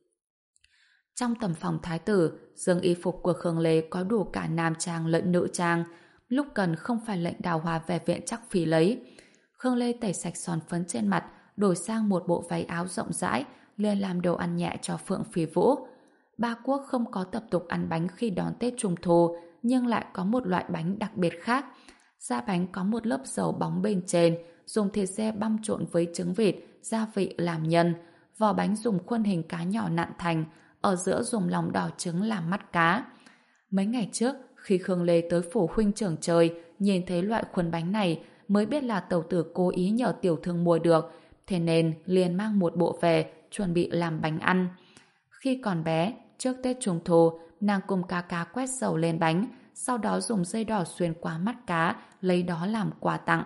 Speaker 1: Trong tầm phòng thái tử, giường y phục của Khương Lê có đủ cả nam trang lẫn nữ trang, lúc cần không phải lệnh Đào Hoa về viện chắc phí lấy. Khương Lê tẩy sạch son phấn trên mặt, đổi sang một bộ váy áo rộng rãi, liền làm đồ ăn nhẹ cho Phượng Phì Vũ. Ba Quốc không có tập tục ăn bánh khi đón Tết Trung Thu, nhưng lại có một loại bánh đặc biệt khác. Da bánh có một lớp dầu bóng bên trên, dùng thịt dê băm trộn với trứng vịt, gia vị làm nhân. Vỏ bánh dùng khuôn hình cá nhỏ nặn thành, ở giữa dùng lòng đỏ trứng làm mắt cá. Mấy ngày trước, khi Khương Lê tới phủ huynh trưởng chơi, nhìn thấy loại khuôn bánh này, mới biết là tẩu tử cố ý nhờ tiểu thương mua được, thế nên liền mang một bộ về, chuẩn bị làm bánh ăn. Khi còn bé, trước Tết Trung Thu, nàng cùng ca ca quét dầu lên bánh, sau đó dùng dây đỏ xuyên qua mắt cá, lấy đó làm quà tặng.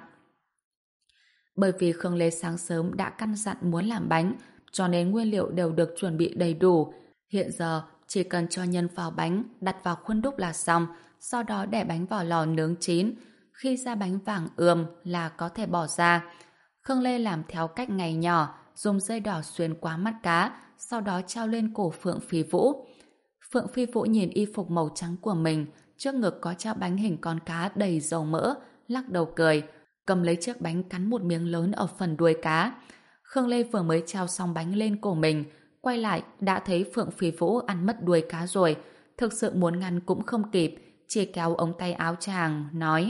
Speaker 1: Bởi vì Khương Lê sáng sớm đã căn dặn muốn làm bánh, cho nên nguyên liệu đều được chuẩn bị đầy đủ. Hiện giờ, chỉ cần cho nhân vào bánh, đặt vào khuôn đúc là xong, sau đó để bánh vào lò nướng chín. Khi ra bánh vàng ươm là có thể bỏ ra. Khương Lê làm theo cách ngày nhỏ, dùng dây đỏ xuyên qua mắt cá, sau đó treo lên cổ Phượng Phì Vũ. Phượng Phi Vũ nhìn y phục màu trắng của mình, trước ngực có treo bánh hình con cá đầy dầu mỡ, lắc đầu cười, cầm lấy chiếc bánh cắn một miếng lớn ở phần đuôi cá. Khương Lê vừa mới treo xong bánh lên cổ mình, quay lại đã thấy Phượng Phi Vũ ăn mất đuôi cá rồi, thực sự muốn ngăn cũng không kịp, chỉ kéo ống tay áo chàng, nói: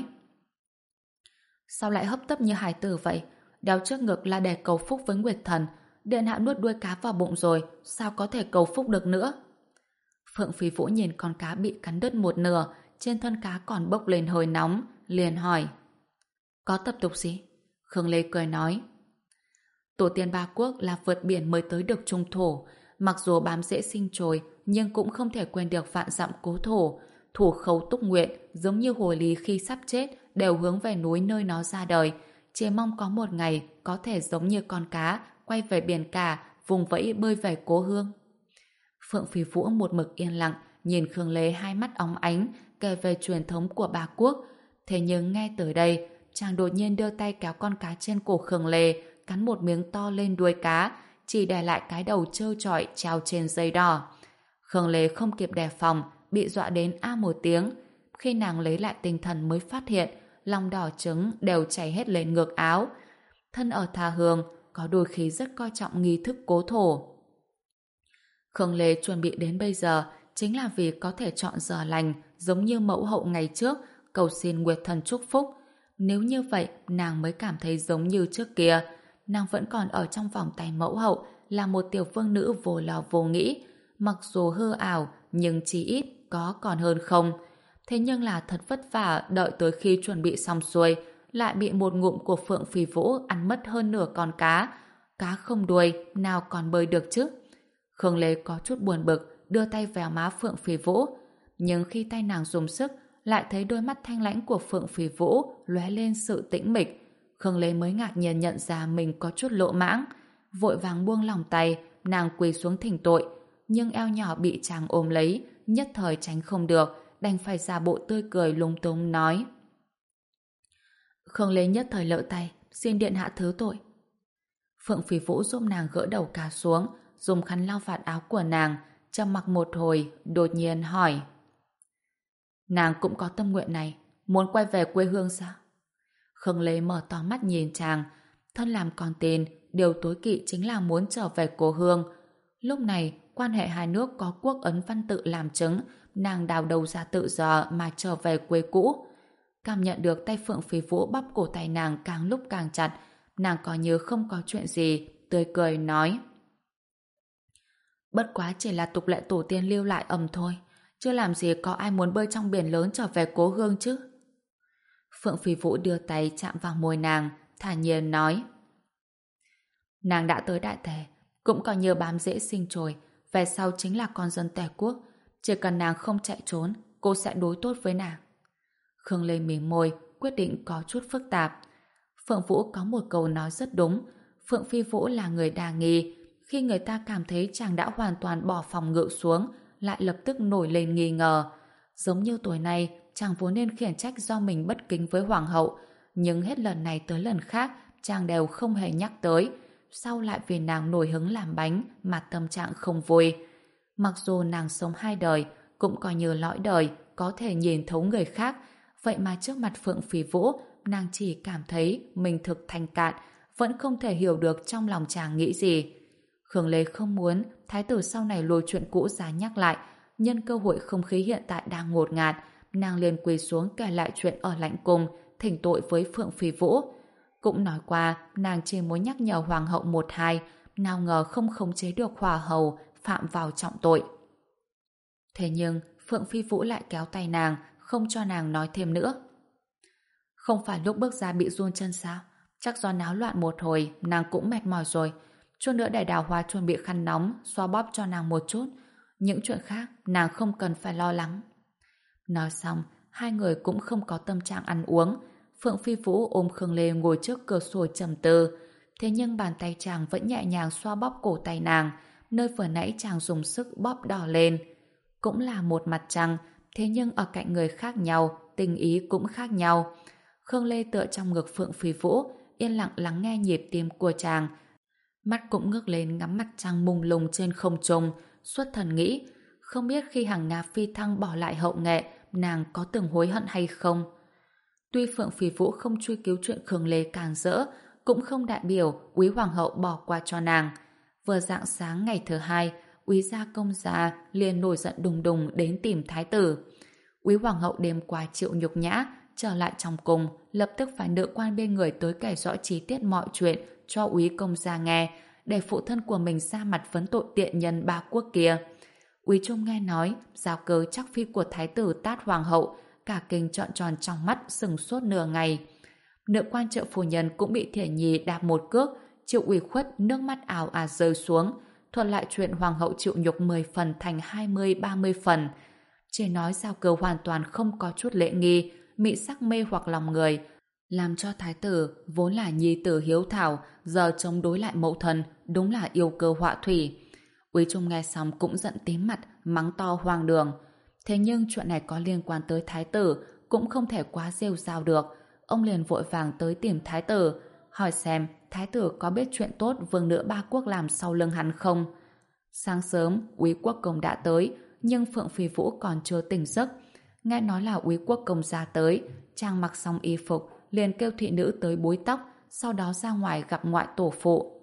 Speaker 1: sao lại hấp tấp như hài tử vậy? Đeo trước ngực là để cầu phúc với Nguyệt Thần, điện hạ nuốt đuôi cá vào bụng rồi, sao có thể cầu phúc được nữa? Phượng Phi Vũ nhìn con cá bị cắn đứt một nửa, trên thân cá còn bốc lên hơi nóng, liền hỏi: có tập tục gì? Khương Lê cười nói: tổ tiên ba quốc là vượt biển mới tới được trung thổ, mặc dù bám rễ sinh trồi, nhưng cũng không thể quên được vạn dặm cố thổ. Thủ khẩu túc nguyện, giống như hồ ly khi sắp chết, đều hướng về núi nơi nó ra đời, chỉ mong có một ngày có thể giống như con cá, quay về biển cả, vùng vẫy bơi về cố hương. Phượng Phi Vũ một mực yên lặng, nhìn Khương Lê hai mắt óng ánh, kể về truyền thống của ba quốc. Thế nhưng nghe tới đây, chàng đột nhiên đưa tay kéo con cá trên cổ Khương Lê, cắn một miếng to lên đuôi cá, chỉ để lại cái đầu trơ trọi treo trên dây đỏ. Khương Lê không kịp đề phòng, bị dọa đến a một tiếng. Khi nàng lấy lại tinh thần mới phát hiện lòng đỏ trứng đều chảy hết lên ngực áo. Thân ở tha hương, có đôi khi rất coi trọng nghi thức cố thổ. Khương Lê chuẩn bị đến bây giờ chính là vì có thể chọn giờ lành, giống như mẫu hậu ngày trước, cầu xin Nguyệt Thần chúc phúc. Nếu như vậy, nàng mới cảm thấy giống như trước kia. Nàng vẫn còn ở trong vòng tay mẫu hậu, là một tiểu vương nữ vô lo vô nghĩ. Mặc dù hư ảo, nhưng chí ít có còn hơn không. Thế nhưng là thật vất vả, đợi tới khi chuẩn bị xong xuôi, lại bị một ngụm của Phượng Phi Vũ ăn mất hơn nửa con cá. Cá không đuôi, nào còn bơi được chứ? Khương Lê có chút buồn bực, đưa tay vào má Phượng Phi Vũ. Nhưng khi tay nàng dùng sức, lại thấy đôi mắt thanh lãnh của Phượng Phi Vũ lóe lên sự tĩnh mịch. Khương Lê mới ngạc nhiên nhận ra mình có chút lỗ mãng. Vội vàng buông lòng tay, nàng quỳ xuống thỉnh tội. Nhưng eo nhỏ bị chàng ôm lấy, nhất thời tránh không được, đành phải giả bộ tươi cười lúng túng nói: Khương Lê nhất thời lỡ tay, xin điện hạ thứ tội. Phượng Phi Vũ giúp nàng gỡ đầu cá xuống, dùng khăn lau vạt áo của nàng, trầm mặc một hồi, đột nhiên hỏi: nàng cũng có tâm nguyện này, muốn quay về quê hương sao? Khương Lê mở to mắt nhìn chàng, thân làm con tin, điều tối kỵ chính là muốn trở về cố hương. Lúc này, quan hệ hai nước có quốc ấn văn tự làm chứng, nàng đào đầu ra tự do mà trở về quê cũ. Cảm nhận được tay Phượng Phi Vũ bóp cổ tay nàng càng lúc càng chặt, nàng coi như không có chuyện gì, tươi cười nói: bất quá chỉ là tục lệ tổ tiên lưu lại ầm thôi, chưa làm gì có ai muốn bơi trong biển lớn trở về cố hương chứ. Phượng Phi Vũ đưa tay chạm vào môi nàng, thản nhiên nói: nàng đã tới Đại Tề, cũng coi như bám rễ sinh trồi, về sau chính là con dân Tề quốc, chỉ cần nàng không chạy trốn, cô sẽ đối tốt với nàng. Khương Lê mỉm môi, quyết định có chút phức tạp. Phượng Vũ có một câu nói rất đúng, Phượng Phi Vũ là người đa nghi, khi người ta cảm thấy chàng đã hoàn toàn bỏ phòng ngự xuống, lại lập tức nổi lên nghi ngờ. Giống như tối nay, chàng vốn nên khiển trách do mình bất kính với hoàng hậu, nhưng hết lần này tới lần khác, chàng đều không hề nhắc tới. Sau lại vì nàng nổi hứng làm bánh mà tâm trạng không vui. Mặc dù nàng sống hai đời, cũng coi như lõi đời, có thể nhìn thấu người khác, vậy mà trước mặt Phượng Phi Vũ, nàng chỉ cảm thấy mình thực thành cạn, vẫn không thể hiểu được trong lòng chàng nghĩ gì. Khương Lê không muốn thái tử sau này lôi chuyện cũ ra nhắc lại, nhân cơ hội không khí hiện tại đang ngột ngạt, nàng liền quỳ xuống kể lại chuyện ở lãnh cung, thỉnh tội với Phượng Phi Vũ. Cũng nói qua, nàng chỉ muốn nhắc nhở hoàng hậu một hai, nào ngờ không khống chế được hòa hầu, phạm vào trọng tội. Thế nhưng, Phượng Phi Vũ lại kéo tay nàng, không cho nàng nói thêm nữa. Không phải lúc bước ra bị run chân sao? Chắc do náo loạn một hồi, nàng cũng mệt mỏi rồi. Chút nữa để Đào Hoa chuẩn bị khăn nóng, xoa bóp cho nàng một chút. Những chuyện khác, nàng không cần phải lo lắng. Nói xong, hai người cũng không có tâm trạng ăn uống. Phượng Phi Vũ ôm Khương Lê ngồi trước cửa sổ trầm tư. Thế nhưng bàn tay chàng vẫn nhẹ nhàng xoa bóp cổ tay nàng, nơi vừa nãy chàng dùng sức bóp đỏ lên. Cũng là một mặt trăng, thế nhưng ở cạnh người khác nhau, tình ý cũng khác nhau. Khương Lê tựa trong ngực Phượng Phi Vũ, yên lặng lắng nghe nhịp tim của chàng. Mắt cũng ngước lên ngắm mặt trăng mông lung trên không trung, xuất thần nghĩ, không biết khi hàng Nga phi thăng bỏ lại hậu nghệ, nàng có từng hối hận hay không. Tuy Phượng Phi Vũ không truy cứu chuyện Khương Lê càng rỡ, cũng không đại biểu Úy Hoàng hậu bỏ qua cho nàng. Vừa rạng sáng ngày thứ hai, Úy gia công gia liền nổi giận đùng đùng đến tìm thái tử. Úy Hoàng hậu đêm qua chịu nhục nhã, trở lại trong cung, lập tức phải nữ quan bên người tới kể rõ chi tiết mọi chuyện cho Úy công gia nghe, để phụ thân của mình ra mặt vấn tội tiện nhân ba quốc kia. Úy Trung nghe nói giao cơ chắc phi của thái tử tát hoàng hậu, cả kinh trợn tròn trong mắt, sừng sốt nửa ngày. Nữ quan trợ phu nhân cũng bị Thiển Nhi đạp một cước, chịu ủy khuất, nước mắt ào ạt rơi xuống, thuật lại chuyện hoàng hậu chịu nhục mười phần thành hai mươi ba mươi phần. Chỉ nói giao cơ hoàn toàn không có chút lễ nghi, mị sắc mê hoặc lòng người, làm cho thái tử vốn là nhi tử hiếu thảo, giờ chống đối lại mẫu thân, đúng là yêu cơ họa thủy. Úy Trung nghe xong cũng giận tím mặt, mắng to hoang đường. Thế nhưng chuyện này có liên quan tới thái tử, cũng không thể quá rêu rao được. Ông liền vội vàng tới tìm thái tử, hỏi xem thái tử có biết chuyện tốt vương nữ ba quốc làm sau lưng hắn không. Sáng sớm, Úy Quốc công đã tới, nhưng Phượng Phi Vũ còn chưa tỉnh giấc. Nghe nói là Úy Quốc công ra tới, chàng mặc xong y phục, liền kêu thị nữ tới búi tóc, sau đó ra ngoài gặp ngoại tổ phụ.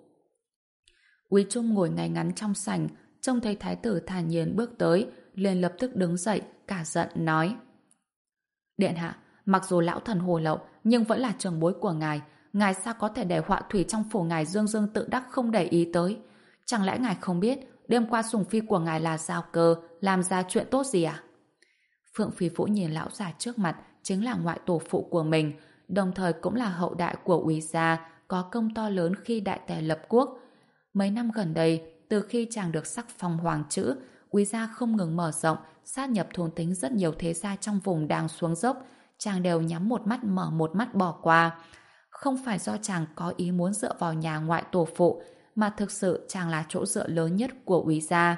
Speaker 1: Úy Trung ngồi ngay ngắn trong sảnh, trông thấy thái tử thản nhiên bước tới, liền lập tức đứng dậy, cả giận nói: Điện hạ, mặc dù lão thần hồ lậu, nhưng vẫn là trưởng bối của ngài, ngài sao có thể để họa thủy trong phủ ngài dương dương tự đắc không để ý tới? Chẳng lẽ ngài không biết đêm qua sủng phi của ngài là giao cơ làm ra chuyện tốt gì à? Phượng Phi Vũ nhìn lão già trước mặt chính là ngoại tổ phụ của mình, đồng thời cũng là hậu đại của Úy gia, có công to lớn khi đại tề lập quốc. Mấy năm gần đây, từ khi chàng được sắc phong hoàng chữ, Úy gia không ngừng mở rộng, sát nhập thôn tính rất nhiều thế gia trong vùng đang xuống dốc, chàng đều nhắm một mắt mở một mắt bỏ qua. Không phải do chàng có ý muốn dựa vào nhà ngoại tổ phụ, mà thực sự chàng là chỗ dựa lớn nhất của Úy gia.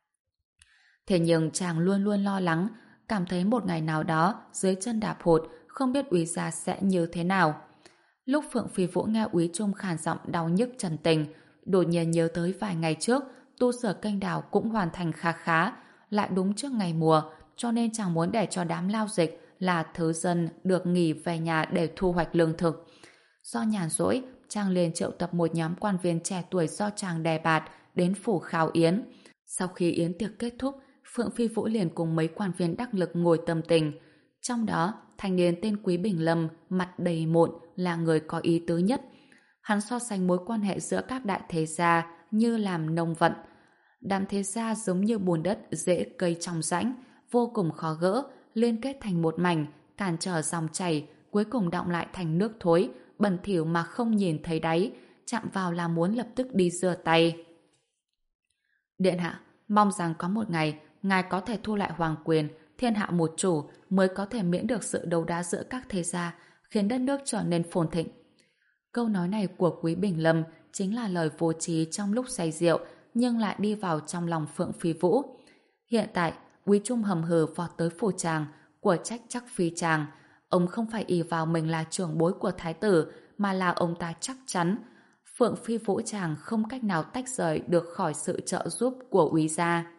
Speaker 1: Thế nhưng chàng luôn luôn lo lắng, cảm thấy một ngày nào đó dưới chân đạp hụt, không biết Úy gia sẽ như thế nào. Lúc Phượng Phi Vũ nghe Úy Trung khàn giọng đau nhức trần tình, đột nhiên nhớ tới vài ngày trước tu sửa kênh đào cũng hoàn thành khá khá, lại đúng trước ngày mùa, cho nên chàng muốn để cho đám lao dịch là thứ dân được nghỉ về nhà để thu hoạch lương thực. Do nhàn rỗi, chàng liền triệu tập một nhóm quan viên trẻ tuổi do chàng đề bạt đến phủ khao yến. Sau khi yến tiệc kết thúc, Phượng Phi Vũ liền cùng mấy quan viên đắc lực ngồi tâm tình. Trong đó, thanh niên tên Quý Bình Lâm, mặt đầy mụn, là người có ý tứ nhất. Hắn so sánh mối quan hệ giữa các đại thế gia như làm nông vận. Đám thế gia giống như bùn đất dễ cây trong rãnh, vô cùng khó gỡ, liên kết thành một mảnh, cản trở dòng chảy, cuối cùng đọng lại thành nước thối, bẩn thỉu mà không nhìn thấy đáy, chạm vào là muốn lập tức đi rửa tay. Điện hạ, mong rằng có một ngày ngài có thể thu lại hoàng quyền, thiên hạ một chủ, mới có thể miễn được sự đấu đá giữa các thế gia, khiến đất nước trở nên phồn thịnh. Câu nói này của Quý Bình Lâm chính là lời vô trí trong lúc say rượu, nhưng lại đi vào trong lòng Phượng Phi Vũ. Hiện tại, Úy Trung hầm hừ vọt tới phủ chàng, của trách chắc phi chàng. Ông không phải ỷ vào mình là trưởng bối của thái tử, mà là ông ta chắc chắn Phượng Phi Vũ chàng không cách nào tách rời được khỏi sự trợ giúp của Úy gia.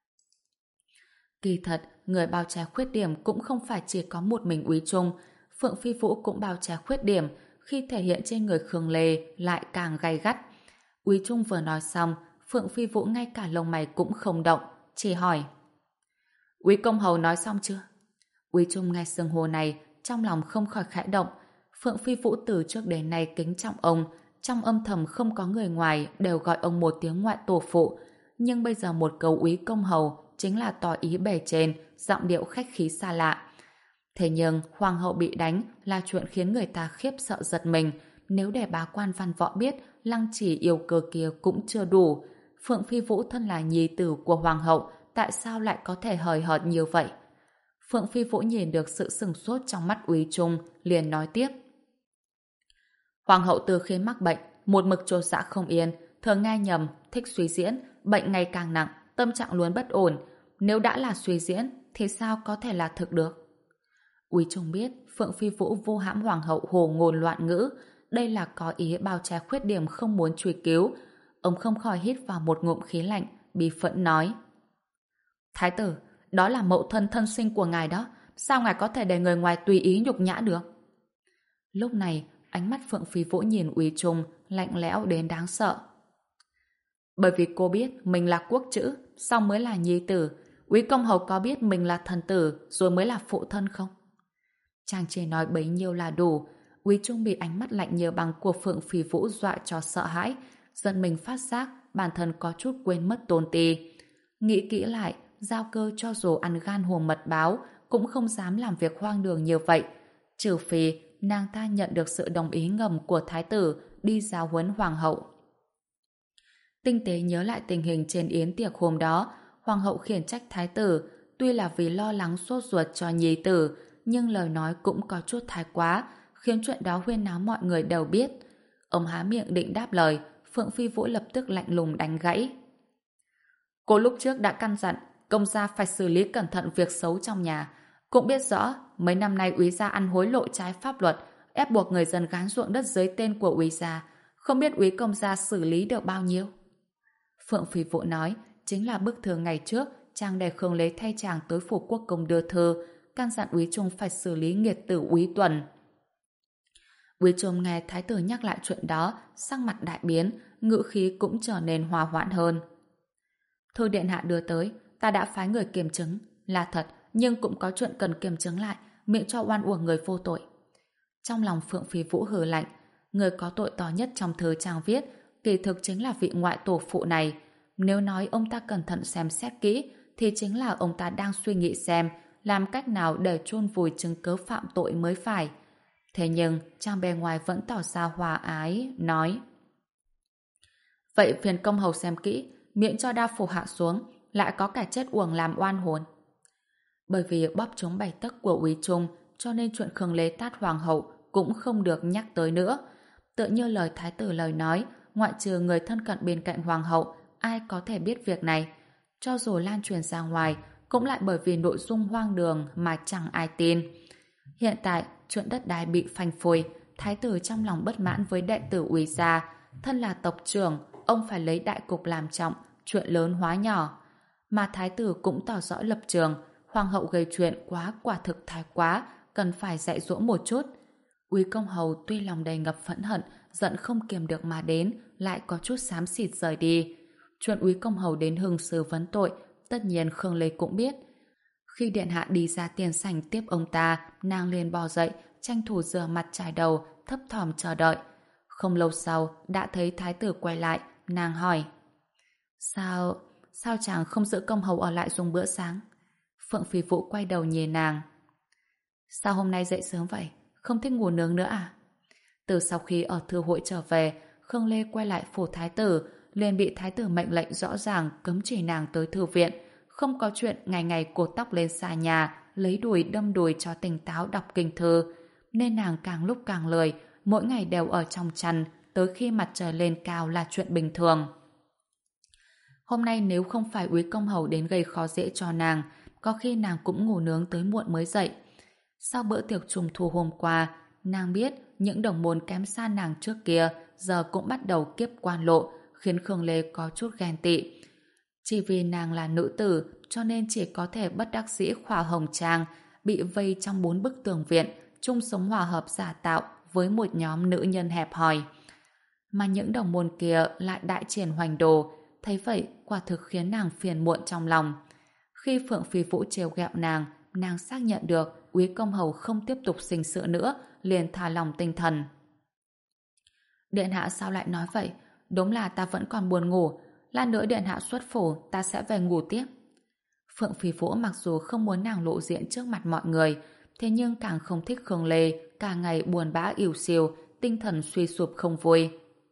Speaker 1: Kỳ thật, người bao che khuyết điểm cũng không phải chỉ có một mình Úy Trung. Phượng Phi Vũ cũng bao che khuyết điểm, khi thể hiện trên người Khương Lê lại càng gay gắt. Úy Trung vừa nói xong, Phượng Phi Vũ ngay cả lông mày cũng không động, chỉ hỏi: Úy công hầu nói xong chưa? Úy Trung nghe xưng hô này, trong lòng không khỏi khẽ động. Phượng Phi Vũ từ trước đến nay kính trọng ông, trong âm thầm không có người ngoài đều gọi ông một tiếng ngoại tổ phụ, nhưng bây giờ một câu Úy công hầu chính là tỏ ý bề trên, giọng điệu khách khí xa lạ. Thế nhưng hoàng hậu bị đánh là chuyện khiến người ta khiếp sợ giật mình. Nếu để bá quan văn võ biết lăng chỉ yêu cơ kia cũng chưa đủ. Phượng Phi Vũ thân là nhi tử của hoàng hậu, tại sao lại có thể hời hợt như vậy? Phượng Phi Vũ nhìn được sự sừng sốt trong mắt Úy Trung, liền nói tiếp: Hoàng hậu từ khi mắc bệnh, một mực trột dạ không yên, thường nghe nhầm, thích suy diễn, bệnh ngày càng nặng, tâm trạng luôn bất ổn. Nếu đã là suy diễn, thì sao có thể là thực được? Úy Trung biết Phượng Phi Vũ vô hãm hoàng hậu hồ ngôn loạn ngữ, đây là có ý bao che khuyết điểm không muốn truy cứu. Ông không khỏi hít vào một ngụm khí lạnh, bi phẫn nói: Thái tử, đó là mẫu thân thân sinh của ngài đó, sao ngài có thể để người ngoài tùy ý nhục nhã được? Lúc này, ánh mắt Phượng Phi Vũ nhìn Úy Trung lạnh lẽo đến đáng sợ. Bởi vì cô biết mình là quốc chữ, sau mới là nhi tử. Úy công hầu có biết mình là thần tử rồi mới là phụ thân không? Chàng chỉ nói bấy nhiêu là đủ. Úy Trung bị ánh mắt lạnh như băng của Phượng Phi Vũ dọa cho sợ hãi, giận mình phát giác bản thân có chút quên mất tôn ti. Nghĩ kỹ lại, Giao Cơ cho dù ăn gan hùm mật báo cũng không dám làm việc hoang đường như vậy, trừ phi nàng ta nhận được sự đồng ý ngầm của thái tử đi giáo huấn hoàng hậu. Tinh tế nhớ lại tình hình trên yến tiệc hôm đó, hoàng hậu khiển trách thái tử, tuy là vì lo lắng sốt ruột cho nhi tử, nhưng lời nói cũng có chút thái quá, khiến chuyện đó huyên náo mọi người đều biết. Ông há miệng định đáp lời, Phượng Phi Vũ lập tức lạnh lùng đánh gãy. Cô lúc trước đã căn dặn công gia phải xử lý cẩn thận việc xấu trong nhà, cũng biết rõ mấy năm nay úy gia ăn hối lộ trái pháp luật, ép buộc người dân gán ruộng đất dưới tên của úy gia, không biết úy công gia xử lý được bao nhiêu. Phượng Phi Vũ nói, chính là bức thư ngày trước chàng để Khương Lê thay chàng tới phủ quốc công đưa thư, căn dặn Úy Trung phải xử lý nghiệt tử Úy Tuần. Úy Trung nghe thái tử nhắc lại chuyện đó, sắc mặt đại biến, ngữ khí cũng trở nên hòa hoãn hơn. Thư điện hạ đưa tới, ta đã phái người kiểm chứng, là thật, nhưng cũng có chuyện cần kiểm chứng lại, miễn cho oan uổng người vô tội. Trong lòng Phượng Phi Vũ hừ lạnh, người có tội to nhất trong thư chàng viết, kỳ thực chính là vị ngoại tổ phụ này. Nếu nói ông ta cẩn thận xem xét kỹ, thì chính là ông ta đang suy nghĩ xem làm cách nào để chôn vùi chứng cứ phạm tội mới phải. Thế nhưng, trang bề ngoài vẫn tỏ ra hòa ái, nói: vậy phiền công hầu xem kỹ, miễn cho đao phủ hạ xuống, lại có kẻ chết uổng làm oan hồn. Bởi vì bóp trúng bảy tấc của Úy Trung, cho nên chuyện Khương Lê tát hoàng hậu cũng không được nhắc tới nữa. Tựa như lời thái tử lời nói, ngoại trừ người thân cận bên cạnh hoàng hậu, ai có thể biết việc này. Cho dù lan truyền ra ngoài, cũng lại bởi vì nội dung hoang đường mà chẳng ai tin. Hiện tại, chuyện đất đai bị phanh phui, thái tử trong lòng bất mãn với đệ tử Úy gia. Thân là tộc trưởng, ông phải lấy đại cục làm trọng, chuyện lớn hóa nhỏ. Mà thái tử cũng tỏ rõ lập trường, hoàng hậu gây chuyện quá quả thực thái quá, cần phải dạy dỗ một chút. Úy công hầu tuy lòng đầy ngập phẫn hận, giận không kiềm được mà đến, lại có chút xám xịt rời đi. Chuyện Úy công hầu đến hưng sư vấn tội, tất nhiên Khương Lê cũng biết. Khi điện hạ đi ra tiền sảnh tiếp ông ta, nàng liền bò dậy, tranh thủ rửa mặt chải đầu, thấp thỏm chờ đợi. Không lâu sau, đã thấy thái tử quay lại, nàng hỏi: Sao, sao chàng không giữ công hầu ở lại dùng bữa sáng? Phượng Phi Vũ quay đầu nhìn nàng. Sao hôm nay dậy sớm vậy? Không thích ngủ nướng nữa à? Từ sau khi ở thư hội trở về, Khương Lê quay lại phủ thái tử, liền bị thái tử mệnh lệnh rõ ràng cấm chỉ nàng tới thư viện, không có chuyện ngày ngày cột tóc lên xa nhà, lấy đùi đâm đùi cho tỉnh táo đọc kinh thư, nên nàng càng lúc càng lười, mỗi ngày đều ở trong chăn, tới khi mặt trời lên cao là chuyện bình thường. Hôm nay nếu không phải Úy công hầu đến gây khó dễ cho nàng, có khi nàng cũng ngủ nướng tới muộn mới dậy. Sau bữa tiệc trùng thu hôm qua, nàng biết những đồng môn kém xa nàng trước kia giờ cũng bắt đầu kiếp quan lộ, khiến Khương Lê có chút ghen tị. Chỉ vì nàng là nữ tử, cho nên chỉ có thể bất đắc dĩ khỏa hồng trang, bị vây trong bốn bức tường viện, chung sống hòa hợp giả tạo với một nhóm nữ nhân hẹp hòi. Mà những đồng môn kia lại đại triển hoành đồ, thấy vậy quả thực khiến nàng phiền muộn trong lòng. Khi Phượng Phi Vũ trêu ghẹo nàng, nàng xác nhận được Úy công hầu không tiếp tục sinh sự nữa, liền thả lòng tinh thần. Điện hạ sao lại nói vậy? Đúng là ta vẫn còn buồn ngủ, lát nữa điện hạ xuất phủ, ta sẽ về ngủ tiếp. Phượng Phi Vũ mặc dù không muốn nàng lộ diện trước mặt mọi người, thế nhưng càng không thích Khương Lê, cả ngày buồn bã ỉu xìu, tinh thần suy sụp không vui.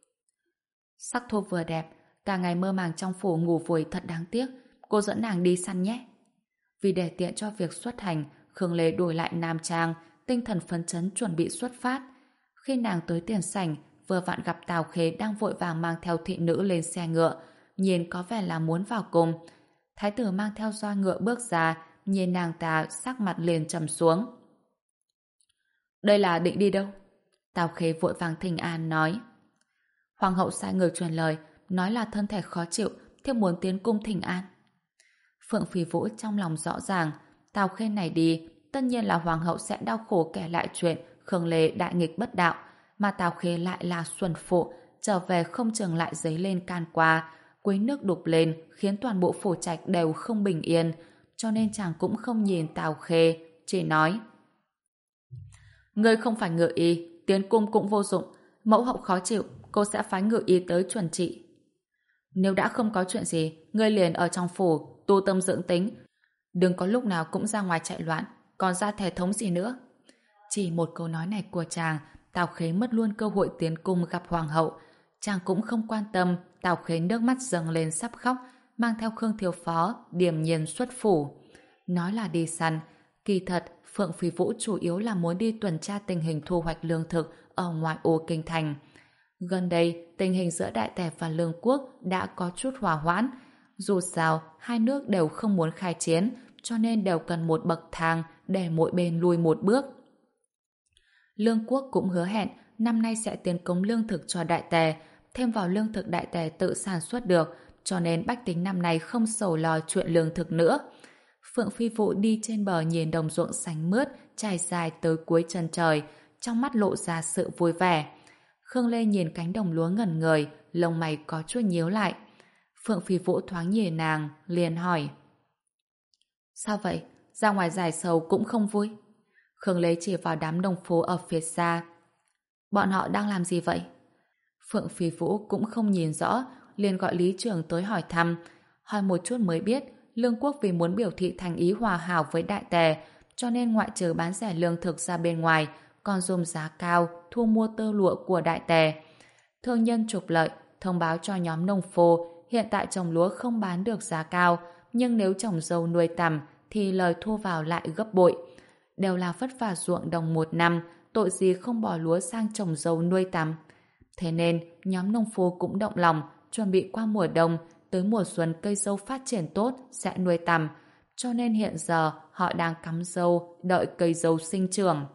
Speaker 1: Sắc thuốc vừa đẹp, cả ngày mơ màng trong phủ ngủ vùi thật đáng tiếc, cô dẫn nàng đi săn nhé. Vì để tiện cho việc xuất hành, Khương Lê đổi lại nam trang, tinh thần phấn chấn chuẩn bị xuất phát. Khi nàng tới tiền sảnh, vừa vặn gặp Tào Khế đang vội vàng mang theo thị nữ lên xe ngựa, nhìn có vẻ là muốn vào cùng. Thái tử mang theo roi ngựa bước ra, nhìn nàng ta sắc mặt liền trầm xuống. Đây là định đi đâu? Tào Khế vội vàng thỉnh an nói. Hoàng hậu sai người truyền lời, nói là thân thể khó chịu, thiếp muốn tiến cung thỉnh an. Phượng Phi Vũ trong lòng rõ ràng, Tào Khê này đi, tất nhiên là hoàng hậu sẽ đau khổ kể lại chuyện Khương Lê đại nghịch bất đạo, mà Tào Khê lại là xuân phụ, trở về không chừng lại dấy lên can qua, quấy nước đục lên khiến toàn bộ phủ trạch đều không bình yên, cho nên chàng cũng không nhìn Tào Khê, chỉ nói: Ngươi không phải ngự y, tiến cung cũng vô dụng, mẫu hậu khó chịu, cô sẽ phái ngự y tới chuẩn trị. Nếu đã không có chuyện gì, ngươi liền ở trong phủ tu tâm dưỡng tính, đừng có lúc nào cũng ra ngoài chạy loạn, còn ra thể thống gì nữa. Chỉ một câu nói này của chàng, Tào Khê mất luôn cơ hội tiến cung gặp hoàng hậu. Chàng cũng không quan tâm, Tào Khê nước mắt dâng lên sắp khóc, mang theo Khương Thiếu Phó điềm nhiên xuất phủ. Nói là đi săn, kỳ thật Phượng Phi Vũ chủ yếu là muốn đi tuần tra tình hình thu hoạch lương thực ở ngoại ô kinh thành. Gần đây, tình hình giữa Đại Tề và Lương Quốc đã có chút hòa hoãn. Dù sao, hai nước đều không muốn khai chiến, cho nên đều cần một bậc thang để mỗi bên lùi một bước. Lương Quốc cũng hứa hẹn năm nay sẽ tiến cống lương thực cho Đại Tề, thêm vào lương thực Đại Tề tự sản xuất được, cho nên bách tính năm nay không sầu lo chuyện lương thực nữa. Phượng Phi Vũ đi trên bờ nhìn đồng ruộng xanh mướt trải dài tới cuối chân trời, trong mắt lộ ra sự vui vẻ. Khương Lê nhìn cánh đồng lúa ngẩn người, lông mày có chút nhíu lại. Phượng Phi Vũ thoáng nhìn nàng, liền hỏi: Sao vậy? Ra ngoài giải sầu cũng không vui? Khương Lê chỉ vào đám đồng phố ở phía xa. Bọn họ đang làm gì vậy? Phượng Phi Vũ cũng không nhìn rõ, liền gọi lý trưởng tới hỏi thăm. Hỏi một chút mới biết, Lương Quốc vì muốn biểu thị thành ý hòa hảo với Đại Tề, cho nên ngoại trừ bán rẻ lương thực ra bên ngoài, còn dùng giá cao thu mua tơ lụa của Đại Tề. Thương nhân trục lợi, thông báo cho nhóm nông phu hiện tại trồng lúa không bán được giá cao, nhưng nếu trồng dâu nuôi tằm thì lời thu vào lại gấp bội. Đều là vất vả ruộng đồng một năm, tội gì không bỏ lúa sang trồng dâu nuôi tằm. Thế nên, nhóm nông phu cũng động lòng, chuẩn bị qua mùa đông, tới mùa xuân cây dâu phát triển tốt sẽ nuôi tằm, cho nên hiện giờ họ đang cắm dâu, đợi cây dâu sinh trưởng.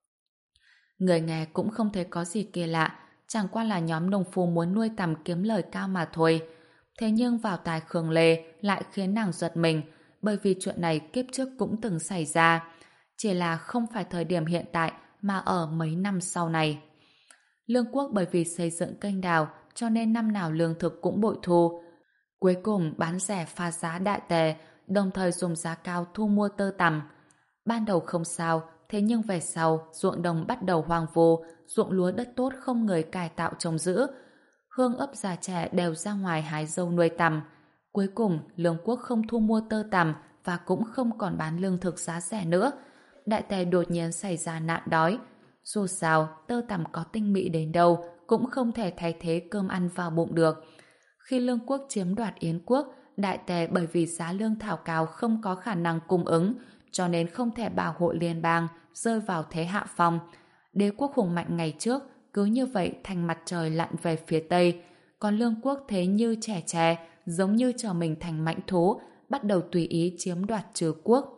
Speaker 1: Người nghe cũng không thấy có gì kỳ lạ, chẳng qua là nhóm nông phu muốn nuôi tằm kiếm lời cao mà thôi. Thế nhưng vào tai Khương Lê lại khiến nàng giật mình, bởi vì chuyện này kiếp trước cũng từng xảy ra, chỉ là không phải thời điểm hiện tại mà ở mấy năm sau này. Lương Quốc bởi vì xây dựng kênh đào cho nên năm nào lương thực cũng bội thu. Cuối cùng bán rẻ phá giá Đại Tề, đồng thời dùng giá cao thu mua tơ tằm. Ban đầu không sao, thế nhưng về sau ruộng đồng bắt đầu hoang vu, ruộng lúa đất tốt không người cải tạo trồng giữ. Hương ấp già trẻ đều ra ngoài hái dâu nuôi tằm. Cuối cùng Lương Quốc không thu mua tơ tằm và cũng không còn bán lương thực giá rẻ nữa. Đại Tề đột nhiên xảy ra nạn đói. Dù sao, tơ tằm có tinh mỹ đến đâu cũng không thể thay thế cơm ăn vào bụng được. Khi Lương Quốc chiếm đoạt Yến Quốc, Đại Tề bởi vì giá lương thảo cao không có khả năng cung ứng, cho nên không thể bảo hộ liên bang, rơi vào thế hạ phong. Đế quốc hùng mạnh ngày trước, cứ như vậy thành mặt trời lặn về phía Tây, còn Lương Quốc thế như trẻ tre, giống như trở mình thành mãnh thú, bắt đầu tùy ý chiếm đoạt trừ quốc.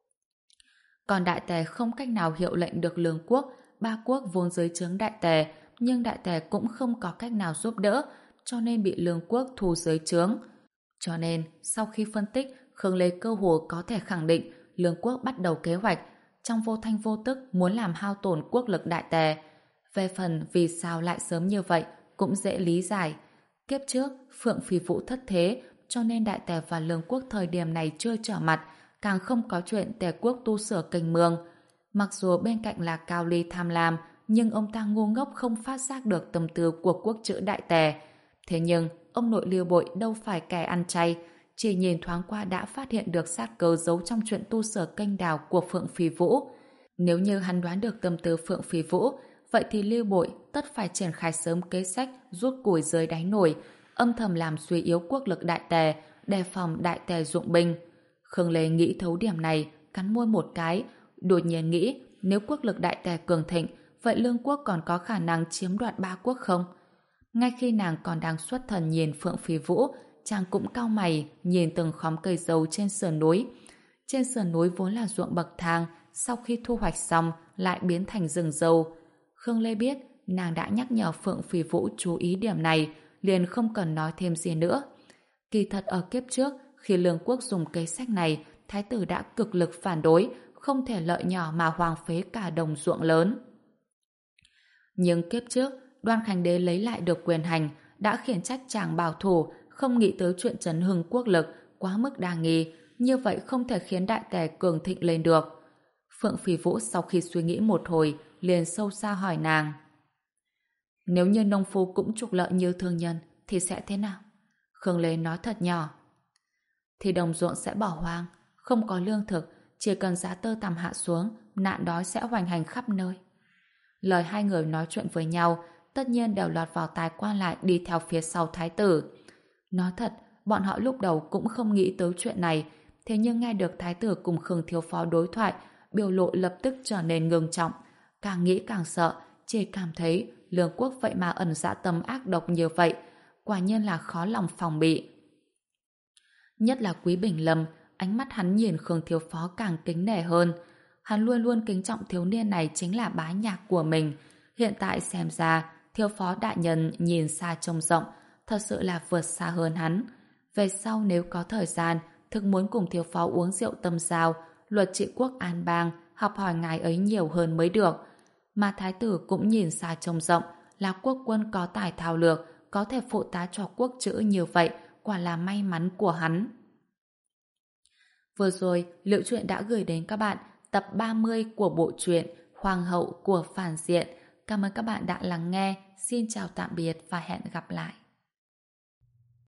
Speaker 1: Còn Đại Tề không cách nào hiệu lệnh được Lương Quốc, ba quốc vốn dưới trướng Đại Tề, nhưng Đại Tề cũng không có cách nào giúp đỡ, cho nên bị Lương Quốc thu dưới trướng. Cho nên, sau khi phân tích, Khương Lê cơ hồ có thể khẳng định Lương Quốc bắt đầu kế hoạch, trong vô thanh vô tức muốn làm hao tổn quốc lực Đại Tề. Về phần vì sao lại sớm như vậy, cũng dễ lý giải. Kiếp trước, Phượng Phi Vũ thất thế, cho nên Đại Tề và Lương Quốc thời điểm này chưa trở mặt, càng không có chuyện Tề quốc tu sửa kênh mương. Mặc dù bên cạnh là Cao Ly tham lam, nhưng ông ta ngu ngốc không phát giác được tâm tư của quốc chữ Đại Tề. Thế nhưng, ông nội Liêu Bội đâu phải kẻ ăn chay, chỉ nhìn thoáng qua đã phát hiện được sát cơ giấu trong chuyện tu sửa kênh đào của Phượng Phi Vũ. Nếu như hắn đoán được tâm tư Phượng Phi Vũ, vậy thì Liêu Bội tất phải triển khai sớm kế sách rút củi dưới đáy nồi, âm thầm làm suy yếu quốc lực Đại Tề, đề phòng Đại Tề dụng binh. Khương Lê nghĩ thấu điểm này, cắn môi một cái, đột nhiên nghĩ nếu quốc lực Đại Tề cường thịnh, vậy Lương Quốc còn có khả năng chiếm đoạt ba quốc không? Ngay khi nàng còn đang xuất thần nhìn Phượng Phi Vũ, chàng cũng cau mày nhìn từng khóm cây dâu trên sườn núi. Trên sườn núi vốn là ruộng bậc thang, sau khi thu hoạch xong lại biến thành rừng dâu. Khương Lê biết nàng đã nhắc nhở Phượng Phi Vũ chú ý điểm này, liền không cần nói thêm gì nữa. Kỳ thật ở kiếp trước, khi Lương Quốc dùng kế sách này, Thái tử đã cực lực phản đối, không thể lợi nhỏ mà hoang phế cả đồng ruộng lớn. Nhưng kiếp trước, Đoan Khánh Đế lấy lại được quyền hành, đã khiển trách chàng bảo thủ, không nghĩ tới chuyện chấn hưng quốc lực, quá mức đa nghi, như vậy không thể khiến đại tề cường thịnh lên được. Phượng Phì Vũ sau khi suy nghĩ một hồi, liền sâu xa hỏi nàng. Nếu như nông phu cũng trục lợi như thương nhân, thì sẽ thế nào? Khương Lê nói thật nhỏ. Thì đồng ruộng sẽ bỏ hoang, không có lương thực, chỉ cần giá tơ tằm hạ xuống, nạn đói sẽ hoành hành khắp nơi. Lời hai người nói chuyện với nhau, tất nhiên đều lọt vào tai quan lại đi theo phía sau thái tử. Nói thật, bọn họ lúc đầu cũng không nghĩ tới chuyện này, thế nhưng nghe được thái tử cùng Khương Thiếu Phó đối thoại, biểu lộ lập tức trở nên ngưng trọng. Càng nghĩ càng sợ, chỉ cảm thấy lương quốc vậy mà ẩn dã tâm ác độc như vậy, quả nhiên là khó lòng phòng bị. Nhất là Quý Bình Lâm, ánh mắt hắn nhìn Khương Thiếu Phó càng kính nể hơn. Hắn luôn luôn kính trọng thiếu niên này chính là bá nhạc của mình. Hiện tại xem ra, Thiếu Phó đại nhân nhìn xa trông rộng, thật sự là vượt xa hơn hắn. Về sau nếu có thời gian, thực muốn cùng Thiếu Phó uống rượu tâm giao, luật trị quốc an bang, học hỏi ngài ấy nhiều hơn mới được. Mà thái tử cũng nhìn xa trông rộng, là quốc quân có tài thao lược, có thể phụ tá cho quốc chữ như vậy, quả là may mắn của hắn. Vừa rồi, Liệu Truyện đã gửi đến các bạn tập ba mươi của bộ truyện Hoàng hậu của phản diện. Cảm ơn các bạn đã lắng nghe. Xin chào tạm biệt và hẹn gặp lại.